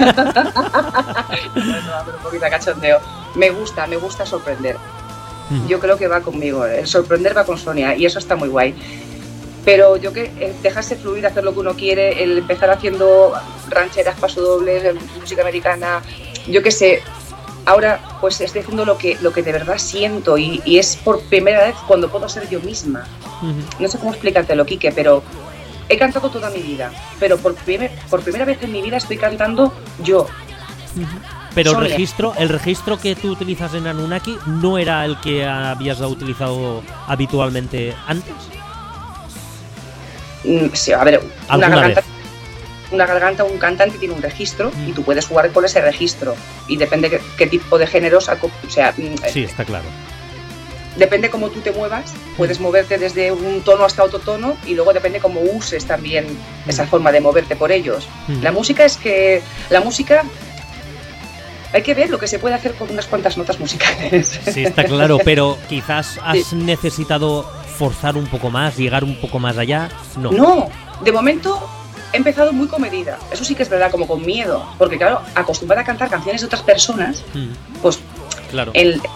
un poquito de cachondeo. Me gusta, me gusta sorprender. Yo creo que va conmigo, el sorprender va con Sonia y eso está muy guay. Pero yo que eh, dejarse fluir, hacer lo que uno quiere, el empezar haciendo rancheras, pasodobles, música americana, yo qué sé. Ahora pues estoy haciendo lo que, lo que de verdad siento y, y es por primera vez cuando puedo ser yo misma. Uh-huh. No sé cómo explicártelo, Quique, pero he cantado toda mi vida, pero por, primer, por primera vez en mi vida estoy cantando yo. Uh-huh. Pero el registro, el registro que tú utilizas en Anunnaki no era el que habías utilizado habitualmente antes. Mm, sí, a ver, una garganta, vez? una garganta, un cantante tiene un registro mm. y tú puedes jugar con ese registro y depende qué, qué tipo de géneros, o sea, sí, está claro. Depende cómo tú te muevas, puedes moverte desde un tono hasta otro tono y luego depende cómo uses también mm. esa forma de moverte por ellos. Mm. La música es que la música hay que ver lo que se puede hacer con unas cuantas notas musicales. Sí, está claro, pero quizás has sí. necesitado forzar un poco más, llegar un poco más allá. No. No, de momento he empezado muy comedida. Eso sí que es verdad, como con miedo. Porque claro, acostumbrada a cantar canciones de otras personas, mm. pues claro. el, mm.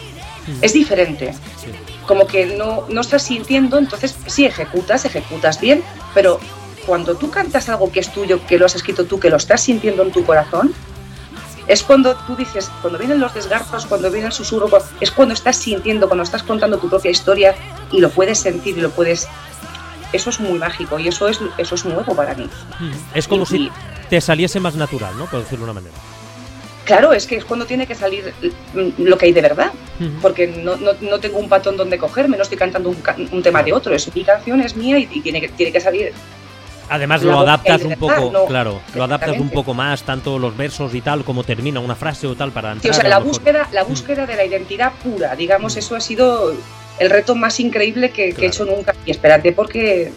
es diferente. Sí. Como que no, no estás sintiendo, entonces sí ejecutas, ejecutas bien, pero cuando tú cantas algo que es tuyo, que lo has escrito tú, que lo estás sintiendo en tu corazón, es cuando tú dices, cuando vienen los desgarros, cuando viene el susurro, es cuando estás sintiendo, cuando estás contando tu propia historia y lo puedes sentir y lo puedes... Eso es muy mágico y eso es eso es nuevo para mí. Es como y, si te saliese más natural, ¿no? Por decirlo de una manera. Claro, es que es cuando tiene que salir lo que hay de verdad, uh-huh. porque no, no, no tengo un patón donde cogerme, no estoy cantando un, un tema de otro, es mi canción, es mía y, y tiene, que, tiene que salir... Además lo adaptas un poco, no, claro, lo adaptas un poco más, tanto los versos y tal, como termina una frase o tal para entrar. Sí, o sea, la búsqueda, la búsqueda de la identidad pura, digamos, eso ha sido el reto más increíble que, claro. que he hecho nunca. Y espérate, porque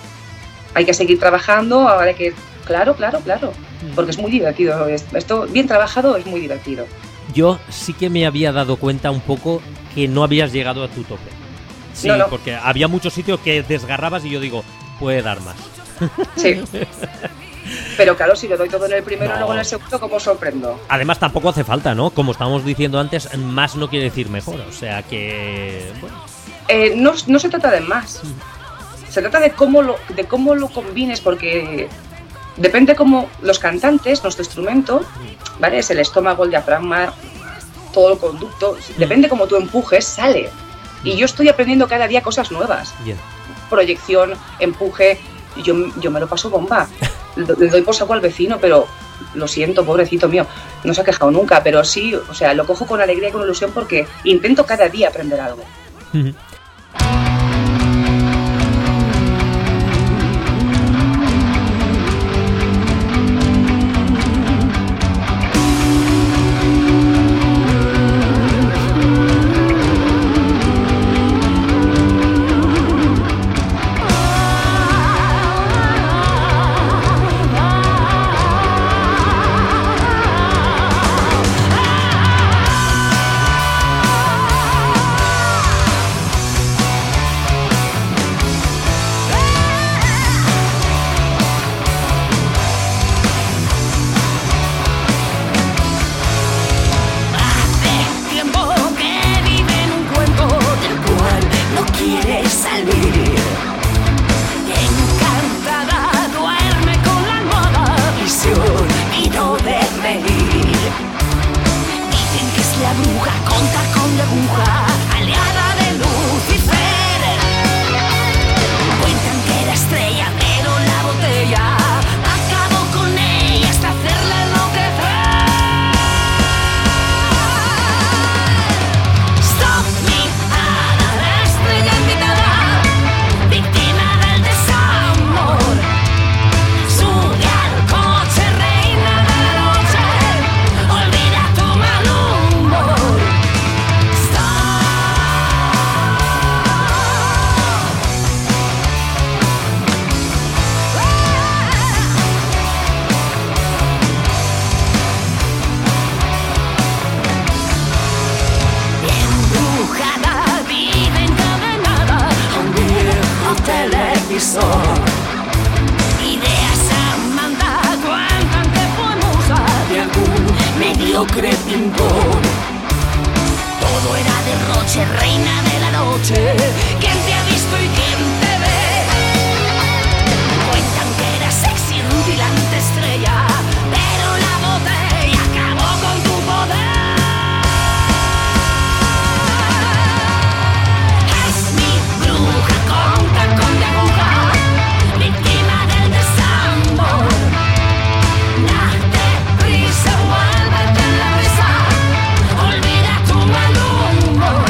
hay que seguir trabajando, ahora hay que... Claro, claro, claro, porque es muy divertido. Esto bien trabajado es muy divertido. Yo sí que me había dado cuenta un poco que no habías llegado a tu tope. Sí, no, no. Porque había muchos sitios que desgarrabas y yo digo, puede dar más. Sí. Pero claro, si lo doy todo en el primero, no. luego en el segundo, ¿cómo sorprendo? Además tampoco hace falta, ¿no? Como estábamos diciendo antes, más no quiere decir mejor. O sea que... Bueno. Eh, no, no se trata de más. Se trata de cómo lo, de cómo lo combines, porque depende cómo los cantantes, nuestro instrumento, ¿vale? Es el estómago, el diafragma, todo el conducto. Depende cómo tú empujes, sale. Y yo estoy aprendiendo cada día cosas nuevas. Bien. Proyección, empuje... Yo, yo me lo paso bomba, le doy por saco al vecino, pero lo siento, pobrecito mío, no se ha quejado nunca, pero sí, o sea, lo cojo con alegría y con ilusión porque intento cada día aprender algo. Uh-huh. pelo crepingón. Todo era derroche, reina de la noche. ¿Quién te ha visto y quién te ve? Cuentan que eras sexy, rutilante estrella, pero la botella acabó con tu poder. Es mi bruja con tacón de aguja, víctima del desamor. Date prisa, vuélvete en la brisa, olvida tu mal humor.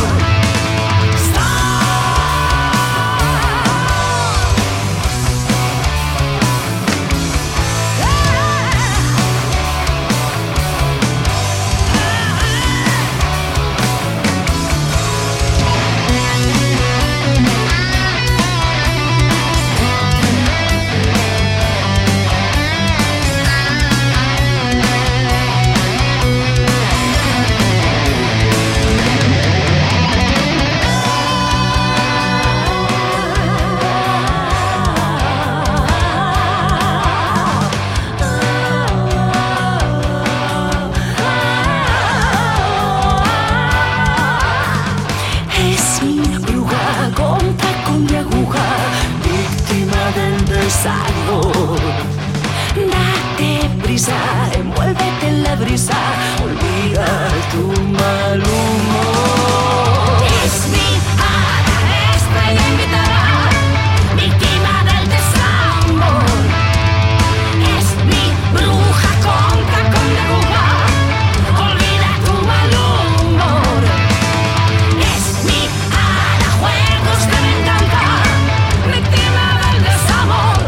Es mi bruja con tacón de aguja, víctima del desamor. Date prisa, envuélvete en la brisa, olvida tu mal humor. Es mi hada, estrella invitada, víctima del desamor. Es mi bruja con tacón de aguja, olvida tu mal humor. Es mi hada, juegos de venganza, víctima del desamor.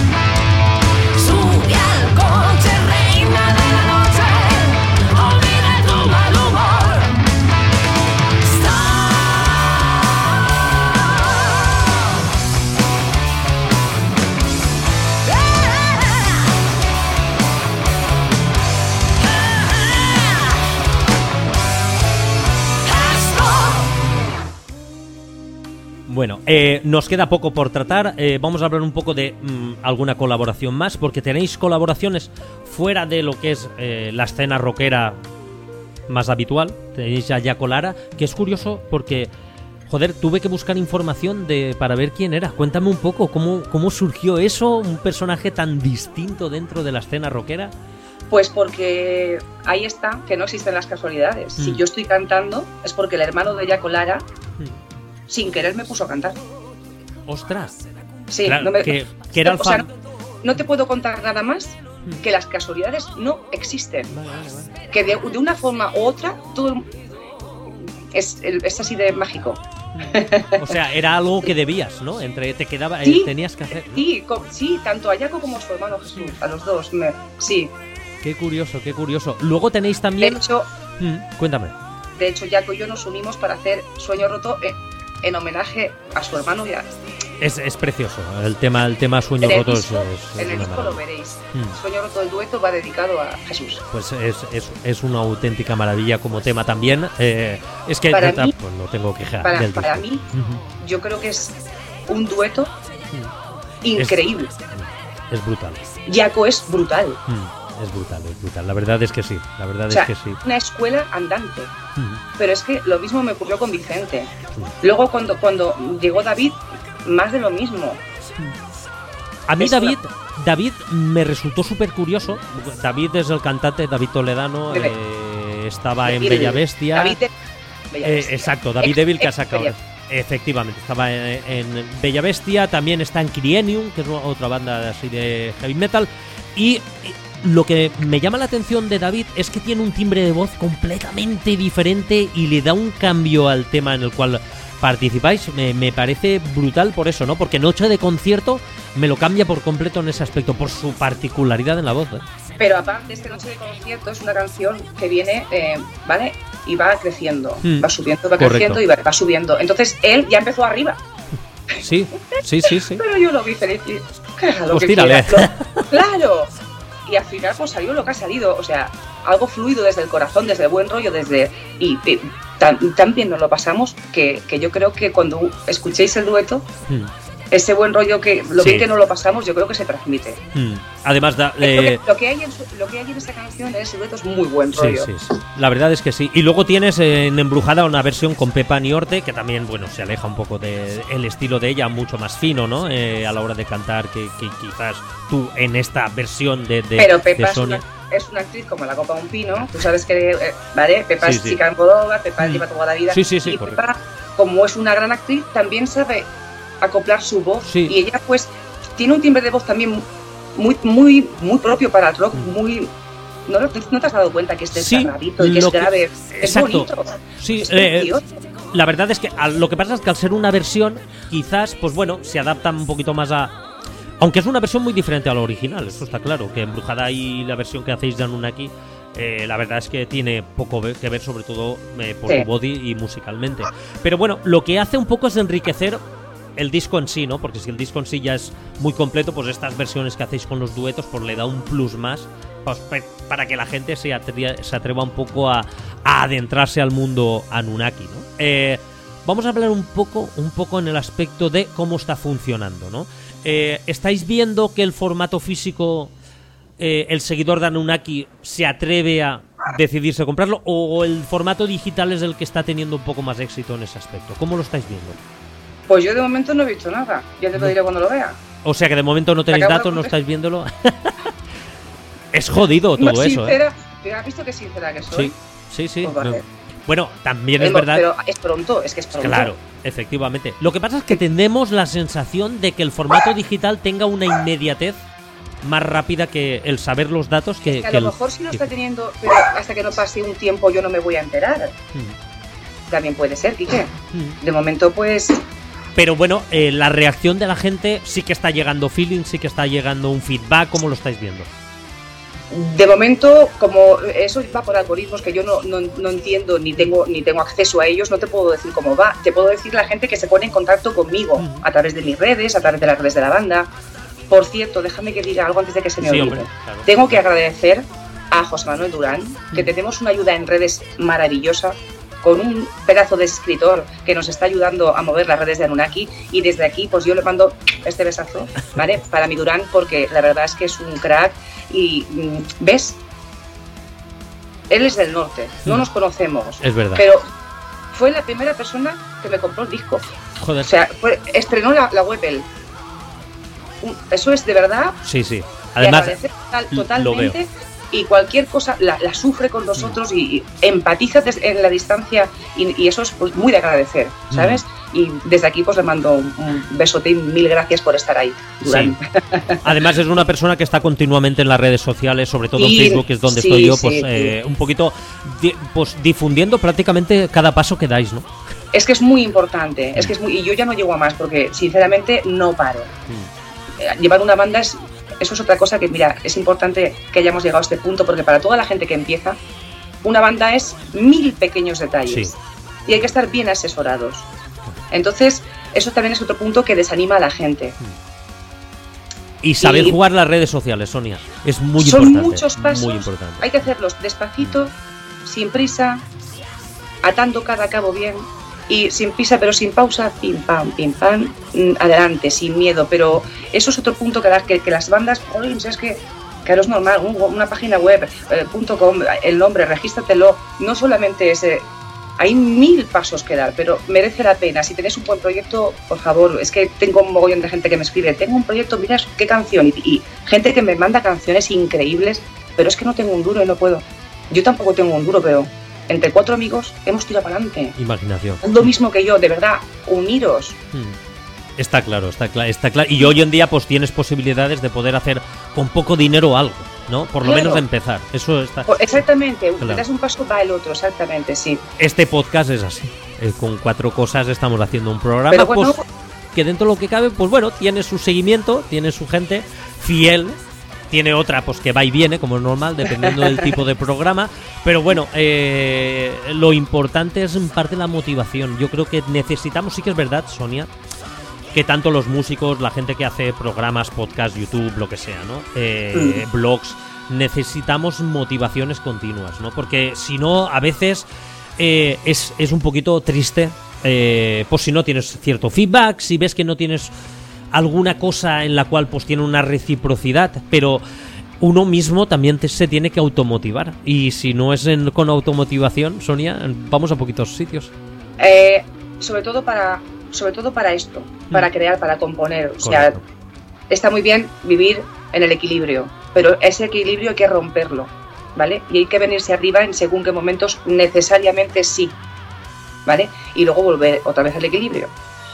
Sube al coche, reina de la noche, olvida tu mal humor. Stop. Bueno, eh, nos queda poco por tratar. Eh, vamos a hablar un poco de mm, alguna colaboración más, porque tenéis colaboraciones fuera de lo que es eh, la escena rockera más habitual. Tenéis a Jaco Lara, que es curioso porque, joder, tuve que buscar información de para ver quién era. Cuéntame un poco cómo, cómo surgió eso, un personaje tan distinto dentro de la escena rockera. Pues porque ahí está, que no existen las casualidades. Mm. Si yo estoy cantando es porque el hermano de Jaco Lara, Mm. sin querer, me puso a cantar. Ostras. Sí, Claro, no me, que, que era el o sea, fan. no, no te puedo contar nada más que las casualidades no existen. Vale, vale, vale. Que de, de una forma u otra todo es, es así de mágico. O sea, era algo que debías, ¿no? Entre te quedaba, Sí, eh, tenías que hacer, ¿no? Sí, co- sí, tanto a Jaco como a su hermano Jesús, a los dos. Me, sí, Qué curioso, qué curioso. Luego tenéis de también. hecho, Mm, cuéntame. de hecho Jaco y yo nos unimos para hacer Sueño Roto en, en homenaje a su hermano y a, Es, es precioso. El tema, el tema Sueño en el Roto es, disco, es- es en el una disco lo maravilla. veréis. Mm. Sueño Roto, el dueto, va dedicado a Jesús. Pues es, es, es una auténtica maravilla como tema también. Eh, es que Para neta, mí- pues no tengo queja Para, del para disco. mí, Ujú. yo creo que es un dueto Mm. increíble. Es, es brutal. Jaco es brutal. Mm. Es brutal, es brutal. La verdad es que sí. La verdad O sea, es que sí. una escuela andante. Mm. Pero es que lo mismo me ocurrió con Vicente. Luego cuando, cuando llegó David, más de lo mismo. A mí Es David, David me resultó súper curioso. David es el cantante, David Toledano, De Be- eh, estaba de en Evil. Bella Bestia. David de Bella Eh, Bestia. exacto, David Ex- Evil que ha ex sacado. Bella- Efectivamente, estaba en, en Bella Bestia, también está en Crienium, que es otra banda así de heavy metal. Y y lo que me llama la atención de David es que tiene un timbre de voz completamente diferente y le da un cambio al tema en el cual participáis. Me, me parece brutal por eso, ¿no? Porque Noche de Concierto me lo cambia por completo en ese aspecto, por su particularidad en la voz, ¿eh? Pero aparte, este Noche de Concierto es una canción que viene, eh, ¿vale? Y va creciendo, Mm. va subiendo, va Correcto. creciendo y va, va subiendo. Entonces él ya empezó arriba, Sí, sí, sí, sí. pero yo lo vi feliz y que haga lo Pues que tírale. quiera. Lo- ¡Claro! Y al final pues salió lo que ha salido, o sea, algo fluido desde el corazón, desde el buen rollo, desde... Y, y tan, tan bien nos lo pasamos que, que yo creo que cuando escuchéis el dueto Mm. ese buen rollo que lo Sí. bien que no lo pasamos, yo creo que se transmite. Mm. Además, da, Eh, eh, lo, que, lo, que hay en su- lo que hay en esa canción, en ese dueto, es muy buen sí, rollo. sí, sí. La verdad es que sí. Y luego tienes eh, en Embrujada una versión con Pepa Niorte, que también, bueno, se aleja un poco del estilo de ella, mucho más fino, ¿no? Eh, a la hora de cantar, que, que quizás tú en esta versión de, de, Pero de Pepa es Sonia. una, es una actriz como la copa de un pino. Tú sabes que, eh, ¿vale? Pepa Sí, es sí. chica en Almodóvar, Pepa Mm. lleva toda la vida. Sí, sí, sí, y correcto. Pepa, como es una gran actriz, también sabe acoplar su voz. Sí. Y ella, pues, tiene un timbre de voz también muy, muy, muy propio para el rock, muy... ¿No, no te has dado cuenta que este Sí, es grabito y que lo es que- grave? Es exacto. bonito. Sí, es eh, precioso. la verdad es que a- lo que pasa es que al ser una versión, quizás, pues bueno, se adapta un poquito más a... Aunque es una versión muy diferente a la original, eso está claro, que Embrujada y la versión que hacéis de Anunnaki, eh, la verdad es que tiene poco ve- que ver, sobre todo eh, por Sí. su body y musicalmente. Pero bueno, lo que hace un poco es enriquecer el disco en sí, ¿no? Porque si el disco en sí ya es muy completo, pues estas versiones que hacéis con los duetos, pues le da un plus más, pues, pe- para que la gente se, atre- se atreva un poco a, a adentrarse al mundo Anunnaki, ¿no? Eh, vamos a hablar un poco, un poco en el aspecto de cómo está funcionando, ¿no? Eh, ¿Estáis viendo que el formato físico, eh, el seguidor de Anunnaki se atreve a decidirse a comprarlo, o el formato digital es el que está teniendo un poco más éxito en ese aspecto? ¿Cómo lo estáis viendo? Pues yo de momento no he visto nada. Ya te lo No. diré cuando lo vea. O sea que de momento no tenéis Acabo de datos, no contestar. estáis viéndolo. Es jodido todo Más eso, ¿eh? sincera, ¿te has visto qué sincera que soy? Sí, sí, sí. Pues vale. No. Bueno, también es Hemos- verdad. Pero es pronto, es que es pronto. Claro, efectivamente. Lo que pasa es que tenemos la sensación de que el formato digital tenga una inmediatez más rápida que el saber los datos que, Que a que lo el- mejor sí lo que- está teniendo, pero hasta que no pase un tiempo yo no me voy a enterar. Mm, También puede ser, Quique. mm. De momento, pues, Pero bueno, eh, la reacción de la gente sí que está llegando feeling, sí que está llegando un feedback. ¿Cómo lo estáis viendo? de momento, como eso va por algoritmos que yo no, no, no entiendo ni tengo ni tengo acceso a ellos, no te puedo decir cómo va. Te puedo decir la gente que se pone en contacto conmigo Ujú. a través de mis redes, a través de las redes de la banda. Por cierto, déjame que diga algo antes de que se me Sí, olvide. hombre, claro. Tengo que agradecer a José Manuel Durán, que Mm. tenemos una ayuda en redes maravillosa, con un pedazo de escritor que nos está ayudando a mover las redes de Anunnaki, y desde aquí pues yo le mando este besazo, ¿vale? Para mi Durán, porque la verdad es que es un crack y, mm, ¿ves? Él es del norte, no Mm. nos conocemos, Es verdad. pero fue la primera persona que me compró el disco. Joder. O sea, fue- estrenó la, la web él. Un- Eso es de verdad Sí, sí. y Además, agradecer total- lo totalmente, y cualquier cosa la, la sufre con nosotros y, y empatiza des- en la distancia, y, y eso es pues, muy de agradecer, ¿sabes? Y desde aquí pues le mando un, un besote y mil gracias por estar ahí, Durán. Sí. Además es una persona que está continuamente en las redes sociales, sobre todo Y- en Facebook, que es donde sí, estoy yo, sí, pues sí. eh, un poquito di- pues difundiendo prácticamente cada paso que dais, ¿no? Es que es muy importante, es que es muy, y yo ya no llego a más porque sinceramente no paro. Mm. Eh, Llevar una banda es, eso es otra cosa que, mira, es importante que hayamos llegado a este punto, porque para toda la gente que empieza, una banda es mil pequeños detalles. Sí. Y hay que estar bien asesorados. Entonces, eso también es otro punto que desanima a la gente. Y saber Y- jugar las redes sociales, Sonia, es muy Son importante. muchos pasos, Muy importante. hay que hacerlos despacito, sin prisa, atando cada cabo bien, y sin prisa pero sin pausa, pim pam, pim pam, mm, adelante, sin miedo. Pero eso es otro punto que, dar, que, que las bandas, oye, es que claro, es normal, un- una página web, eh, punto com, el nombre, regístratelo, no solamente ese. Hay mil pasos que dar, pero merece la pena. Si tenéis un buen proyecto, por favor, es que tengo un mogollón de gente que me escribe, tengo un proyecto, mira qué canción, y, y gente que me manda canciones increíbles, pero es que no tengo un duro y no puedo. Yo tampoco tengo un duro, pero entre cuatro amigos hemos tirado para adelante. Imaginación. Es lo mismo que yo, de verdad, uniros. Mm. Está claro, está claro, está claro. Y hoy en día pues tienes posibilidades de poder hacer con poco dinero algo, ¿no? Por lo Claro. menos de empezar. Eso está. O- Exactamente, Claro. das un paso, va el otro, exactamente, sí. Este podcast es así. Eh, con cuatro cosas estamos haciendo un programa, Pero bueno, pues, que dentro de lo que cabe, pues bueno, tiene su seguimiento, tiene su gente fiel, tiene otra pues que va y viene, como es normal, dependiendo del tipo de programa. Pero bueno, eh, lo importante es en parte la motivación. Yo creo que necesitamos, sí que es verdad, Sonia, que tanto los músicos, la gente que hace programas, podcast, YouTube, lo que sea, ¿no? Eh, blogs, necesitamos motivaciones continuas, ¿no? Porque si no, a veces eh, es, es un poquito triste, eh, pues si no tienes cierto feedback, si ves que no tienes alguna cosa en la cual pues tiene una reciprocidad, pero uno mismo también te, se tiene que automotivar. Y si no es en, con automotivación, Sonia, vamos a poquitos sitios. Eh, sobre todo para, sobre todo para esto, para mm. crear, para componer. O sea, correcto. Está muy bien vivir en el equilibrio, pero ese equilibrio hay que romperlo, ¿vale? Y hay que venirse arriba en según qué momentos necesariamente sí, ¿vale? Y luego volver otra vez al equilibrio.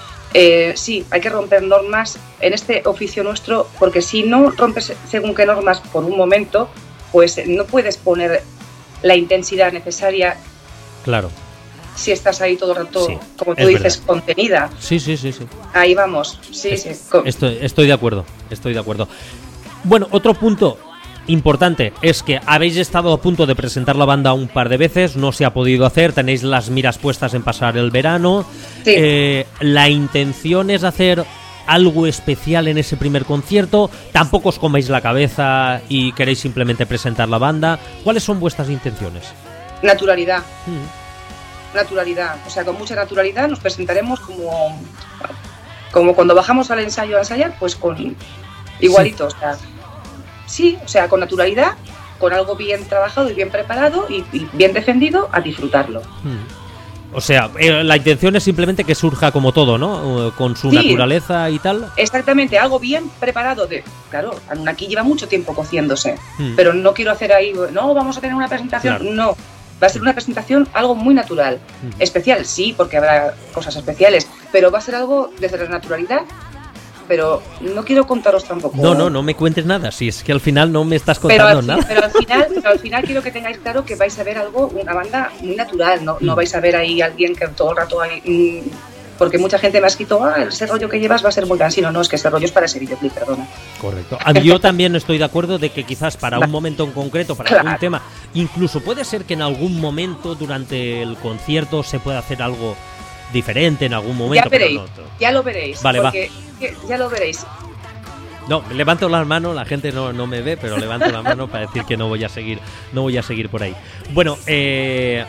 Eh, sí, hay que romper normas en este oficio nuestro, porque si no rompes según qué normas por un momento, pues no puedes poner la intensidad necesaria. Claro. Si estás ahí todo el rato, sí, como tú dices, verdad. Contenida. Sí, sí, sí, sí. Ahí vamos. Sí, es, sí. Estoy, estoy de acuerdo, estoy de acuerdo. Bueno, otro punto importante es que habéis estado a punto de presentar la banda un par de veces, no se ha podido hacer, tenéis las miras puestas en pasar el verano. Sí. Eh, la intención es hacer algo especial en ese primer concierto, tampoco os coméis la cabeza y queréis simplemente presentar la banda. ¿Cuáles son vuestras intenciones? Naturalidad. Mm. Naturalidad, o sea, con mucha naturalidad nos presentaremos como, como cuando bajamos al ensayo a ensayar, pues con igualito, sí. O sea, sí, o sea, con naturalidad, con algo bien trabajado y bien preparado y, y bien defendido, a disfrutarlo. Hmm. O sea, eh, la intención es simplemente que surja como todo, ¿no? Con su sí, naturaleza y tal. Exactamente, algo bien preparado. De, claro, aquí lleva mucho tiempo cociéndose, hmm. pero no quiero hacer ahí, no, vamos a tener una presentación, claro. No. Va a ser una presentación algo muy natural. Uh-huh. Especial, sí, porque habrá cosas especiales, pero va a ser algo desde la naturalidad, pero no quiero contaros tampoco. No, no, no me cuentes nada, si es que al final no me estás contando pero al, nada. Pero al, final, pero al final quiero que tengáis claro que vais a ver algo, una banda muy natural, no, uh-huh. no vais a ver ahí a alguien que todo el rato hay... Mmm, porque mucha gente me ha escrito, ah, ese rollo que llevas va a ser muy cansino. No, es que ese rollo es para ese videoclip, perdona. Correcto. Yo también estoy de acuerdo de que quizás para un momento en concreto, para claro. algún tema, incluso puede ser que en algún momento durante el concierto se pueda hacer algo diferente en algún momento. Ya veréis, pero no, ya lo veréis. Vale, porque va. Ya lo veréis. No, levanto las manos, la gente no, no me ve, pero levanto las manos para decir que no voy a seguir, no voy a seguir por ahí. Bueno, eh...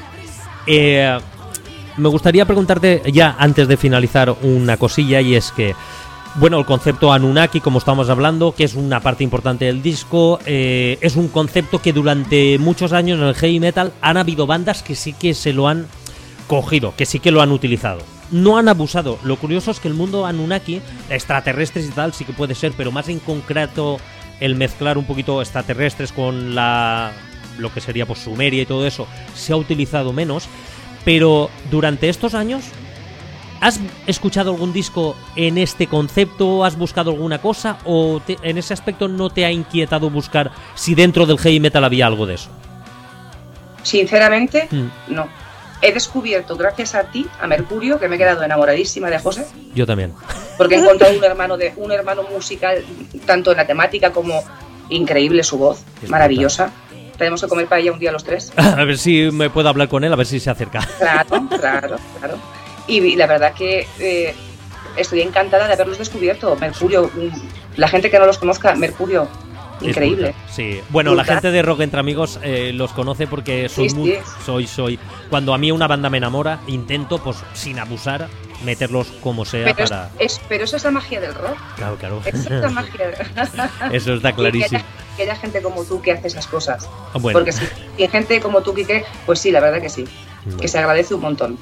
eh me gustaría preguntarte ya antes de finalizar una cosilla, y es que, bueno, el concepto Anunnaki, como estamos hablando, que es una parte importante del disco, eh, es un concepto que durante muchos años en el heavy metal han habido bandas que sí que se lo han cogido, que sí que lo han utilizado. No han abusado. Lo curioso es que el mundo Anunnaki, extraterrestres y tal, sí que puede ser, pero más en concreto el mezclar un poquito extraterrestres con la lo que sería pues Sumeria y todo eso, se ha utilizado menos. Pero durante estos años, ¿has escuchado algún disco en este concepto? ¿Has buscado alguna cosa? ¿O te, en ese aspecto no te ha inquietado buscar si dentro del heavy metal había algo de eso? Sinceramente, mm. no. He descubierto, gracias a ti, a Mercurio, que me he quedado enamoradísima de José. Yo también. Porque he encontrado un hermano, de, un hermano musical, tanto en la temática como increíble su voz, es maravillosa. Brutal. Tenemos que comer paella un día los tres. A ver si me puedo hablar con él, a ver si se acerca. Claro, claro, claro. Y, y la verdad que eh, estoy encantada de haberlos descubierto. Mercurio, la gente que no los conozca, Mercurio, increíble. Sí, bueno, brutal. La gente de Rock Entre Amigos eh, los conoce porque soy, sí, muy, sí. soy, soy. Cuando a mí una banda me enamora, intento, pues sin abusar, meterlos como sea pero para... Es, es, pero eso es la magia del rock. Claro, claro. Esa es la magia. Eso está clarísimo. Que haya gente como tú que hace esas cosas. Bueno. Porque si hay gente como tú, Quique, pues sí, la verdad que sí. Bueno. Que se agradece un montón.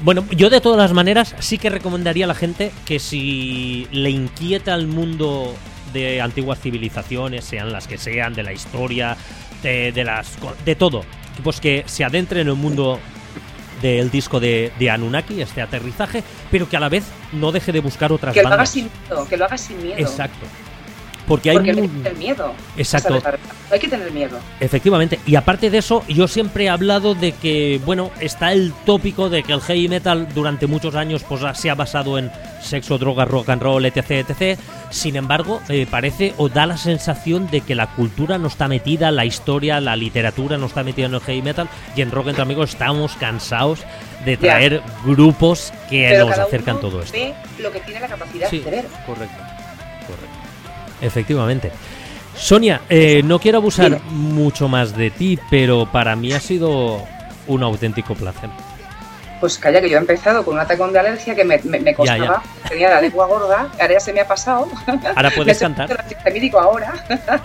Bueno, yo de todas las maneras sí que recomendaría a la gente que si le inquieta el mundo de antiguas civilizaciones, sean las que sean, de la historia, de, de las de todo, pues que se adentre en el mundo del disco de, de Anunnaki, este aterrizaje, pero que a la vez no deje de buscar otras que bandas. Lo haga sin miedo, que lo haga sin miedo. Exacto. Porque hay, Porque muy... no hay que tener miedo. Exacto. No hay que tener miedo. Efectivamente. Y aparte de eso, yo siempre he hablado de que, bueno, está el tópico de que el heavy metal durante muchos años pues se ha basado en sexo, drogas, rock and roll, etc, etcétera. Sin embargo, eh, parece o da la sensación de que la cultura no está metida, la historia, la literatura no está metida en el heavy metal, y en Rock Entre Amigos estamos cansados de traer ya. grupos que Pero nos cada acercan uno todo esto. Ve lo que tiene la capacidad sí, de ver. Correcto. Correcto. Efectivamente. Sonia, eh, no quiero abusar Dime. mucho más de ti, pero para mí ha sido un auténtico placer. Pues calla, que yo he empezado con un atacón de alergia que me, me, me costaba, ya, ya. tenía la lengua gorda, ahora ya se me ha pasado. Ahora puedes cantar. Me médico ahora.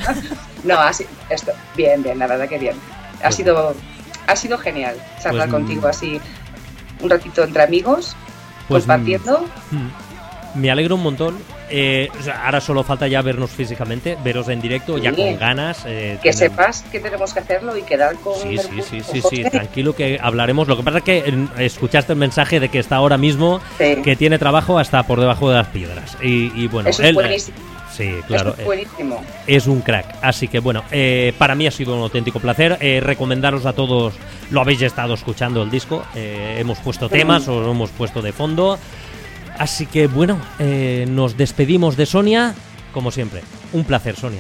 No, así, esto, bien, bien, la verdad que bien. Ha pues, sido, ha sido genial charlar pues, contigo así un ratito entre amigos, pues, compartiendo. Mm, me alegro un montón. Eh, o sea, ahora solo falta ya vernos físicamente, veros en directo, sí, ya con ganas. Eh, que tener... sepas que tenemos que hacerlo y quedar con... Sí, sí, sí, sí, sí, tranquilo que hablaremos. Lo que pasa es que eh, escuchaste el mensaje de que está ahora mismo, sí, que tiene trabajo hasta por debajo de las piedras. Y, y bueno, eso él, es buenísimo. Sí, claro. Eso es buenísimo. Eh, es un crack. Así que bueno, eh, para mí ha sido un auténtico placer. Eh, recomendaros a todos, lo habéis estado escuchando el disco. Eh, hemos puesto temas, mm. os lo hemos puesto de fondo. Así que bueno, eh, nos despedimos de Sonia, como siempre. Un placer, Sonia.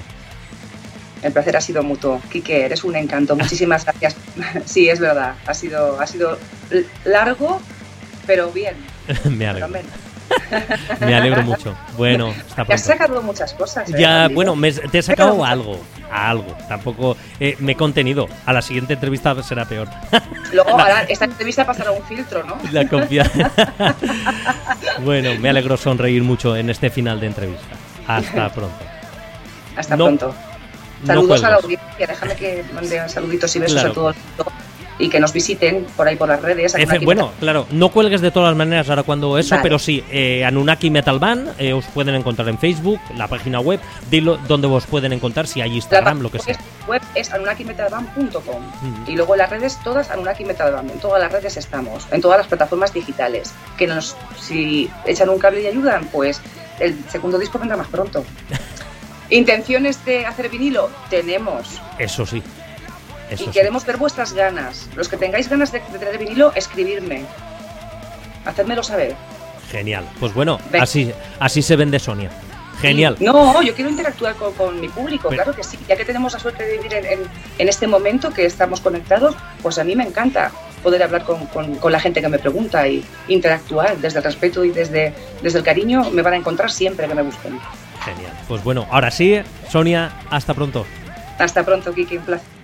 El placer ha sido mutuo. Quique, eres un encanto. Muchísimas gracias. Sí, es verdad. Ha sido, ha sido largo, pero bien. Me alegro. Me alegro mucho. Bueno, hasta pronto. Te has sacado muchas cosas. ¿eh? Ya, bueno, me, te he sacado algo. Algo. Tampoco eh, me he contenido. A la siguiente entrevista será peor. Luego, ahora, esta entrevista pasará un filtro, ¿no? La confianza. Bueno, me alegro sonreír mucho en este final de entrevista. Hasta pronto. Hasta no, pronto. Saludos no a la audiencia. Déjame que mande saluditos y besos claro. a todo el mundo. Y que nos visiten por ahí por las redes. F, bueno, Metal. Claro, no cuelgues de todas las maneras ahora cuando eso, vale. Pero sí, eh, Anunnaki Metal Band, eh, os pueden encontrar en Facebook, la página web, dilo dónde os pueden encontrar, si hay Instagram, lo que sea. La web es anunnaki metal band punto com mm. y luego en las redes todas Anunnaki Metal Band, en todas las redes estamos, en todas las plataformas digitales, que nos, si echan un cable y ayudan, pues el segundo disco vendrá más pronto. ¿Intenciones de hacer vinilo? Tenemos. Eso sí. Eso y sí. Queremos ver vuestras ganas. Los que tengáis ganas de, de tener vinilo, escribirme. Hacedmelo saber. Genial. Pues bueno, así, así se vende Sonia. Genial. Y, no, yo quiero interactuar con, con mi público, Pero, claro que sí. Ya que tenemos la suerte de vivir en, en, en este momento que estamos conectados, pues a mí me encanta poder hablar con, con, con la gente que me pregunta y interactuar desde el respeto y desde, desde el cariño. Me van a encontrar siempre que me busquen. Genial. Pues bueno, ahora sí, Sonia, hasta pronto. Hasta pronto, Kiki, un placer.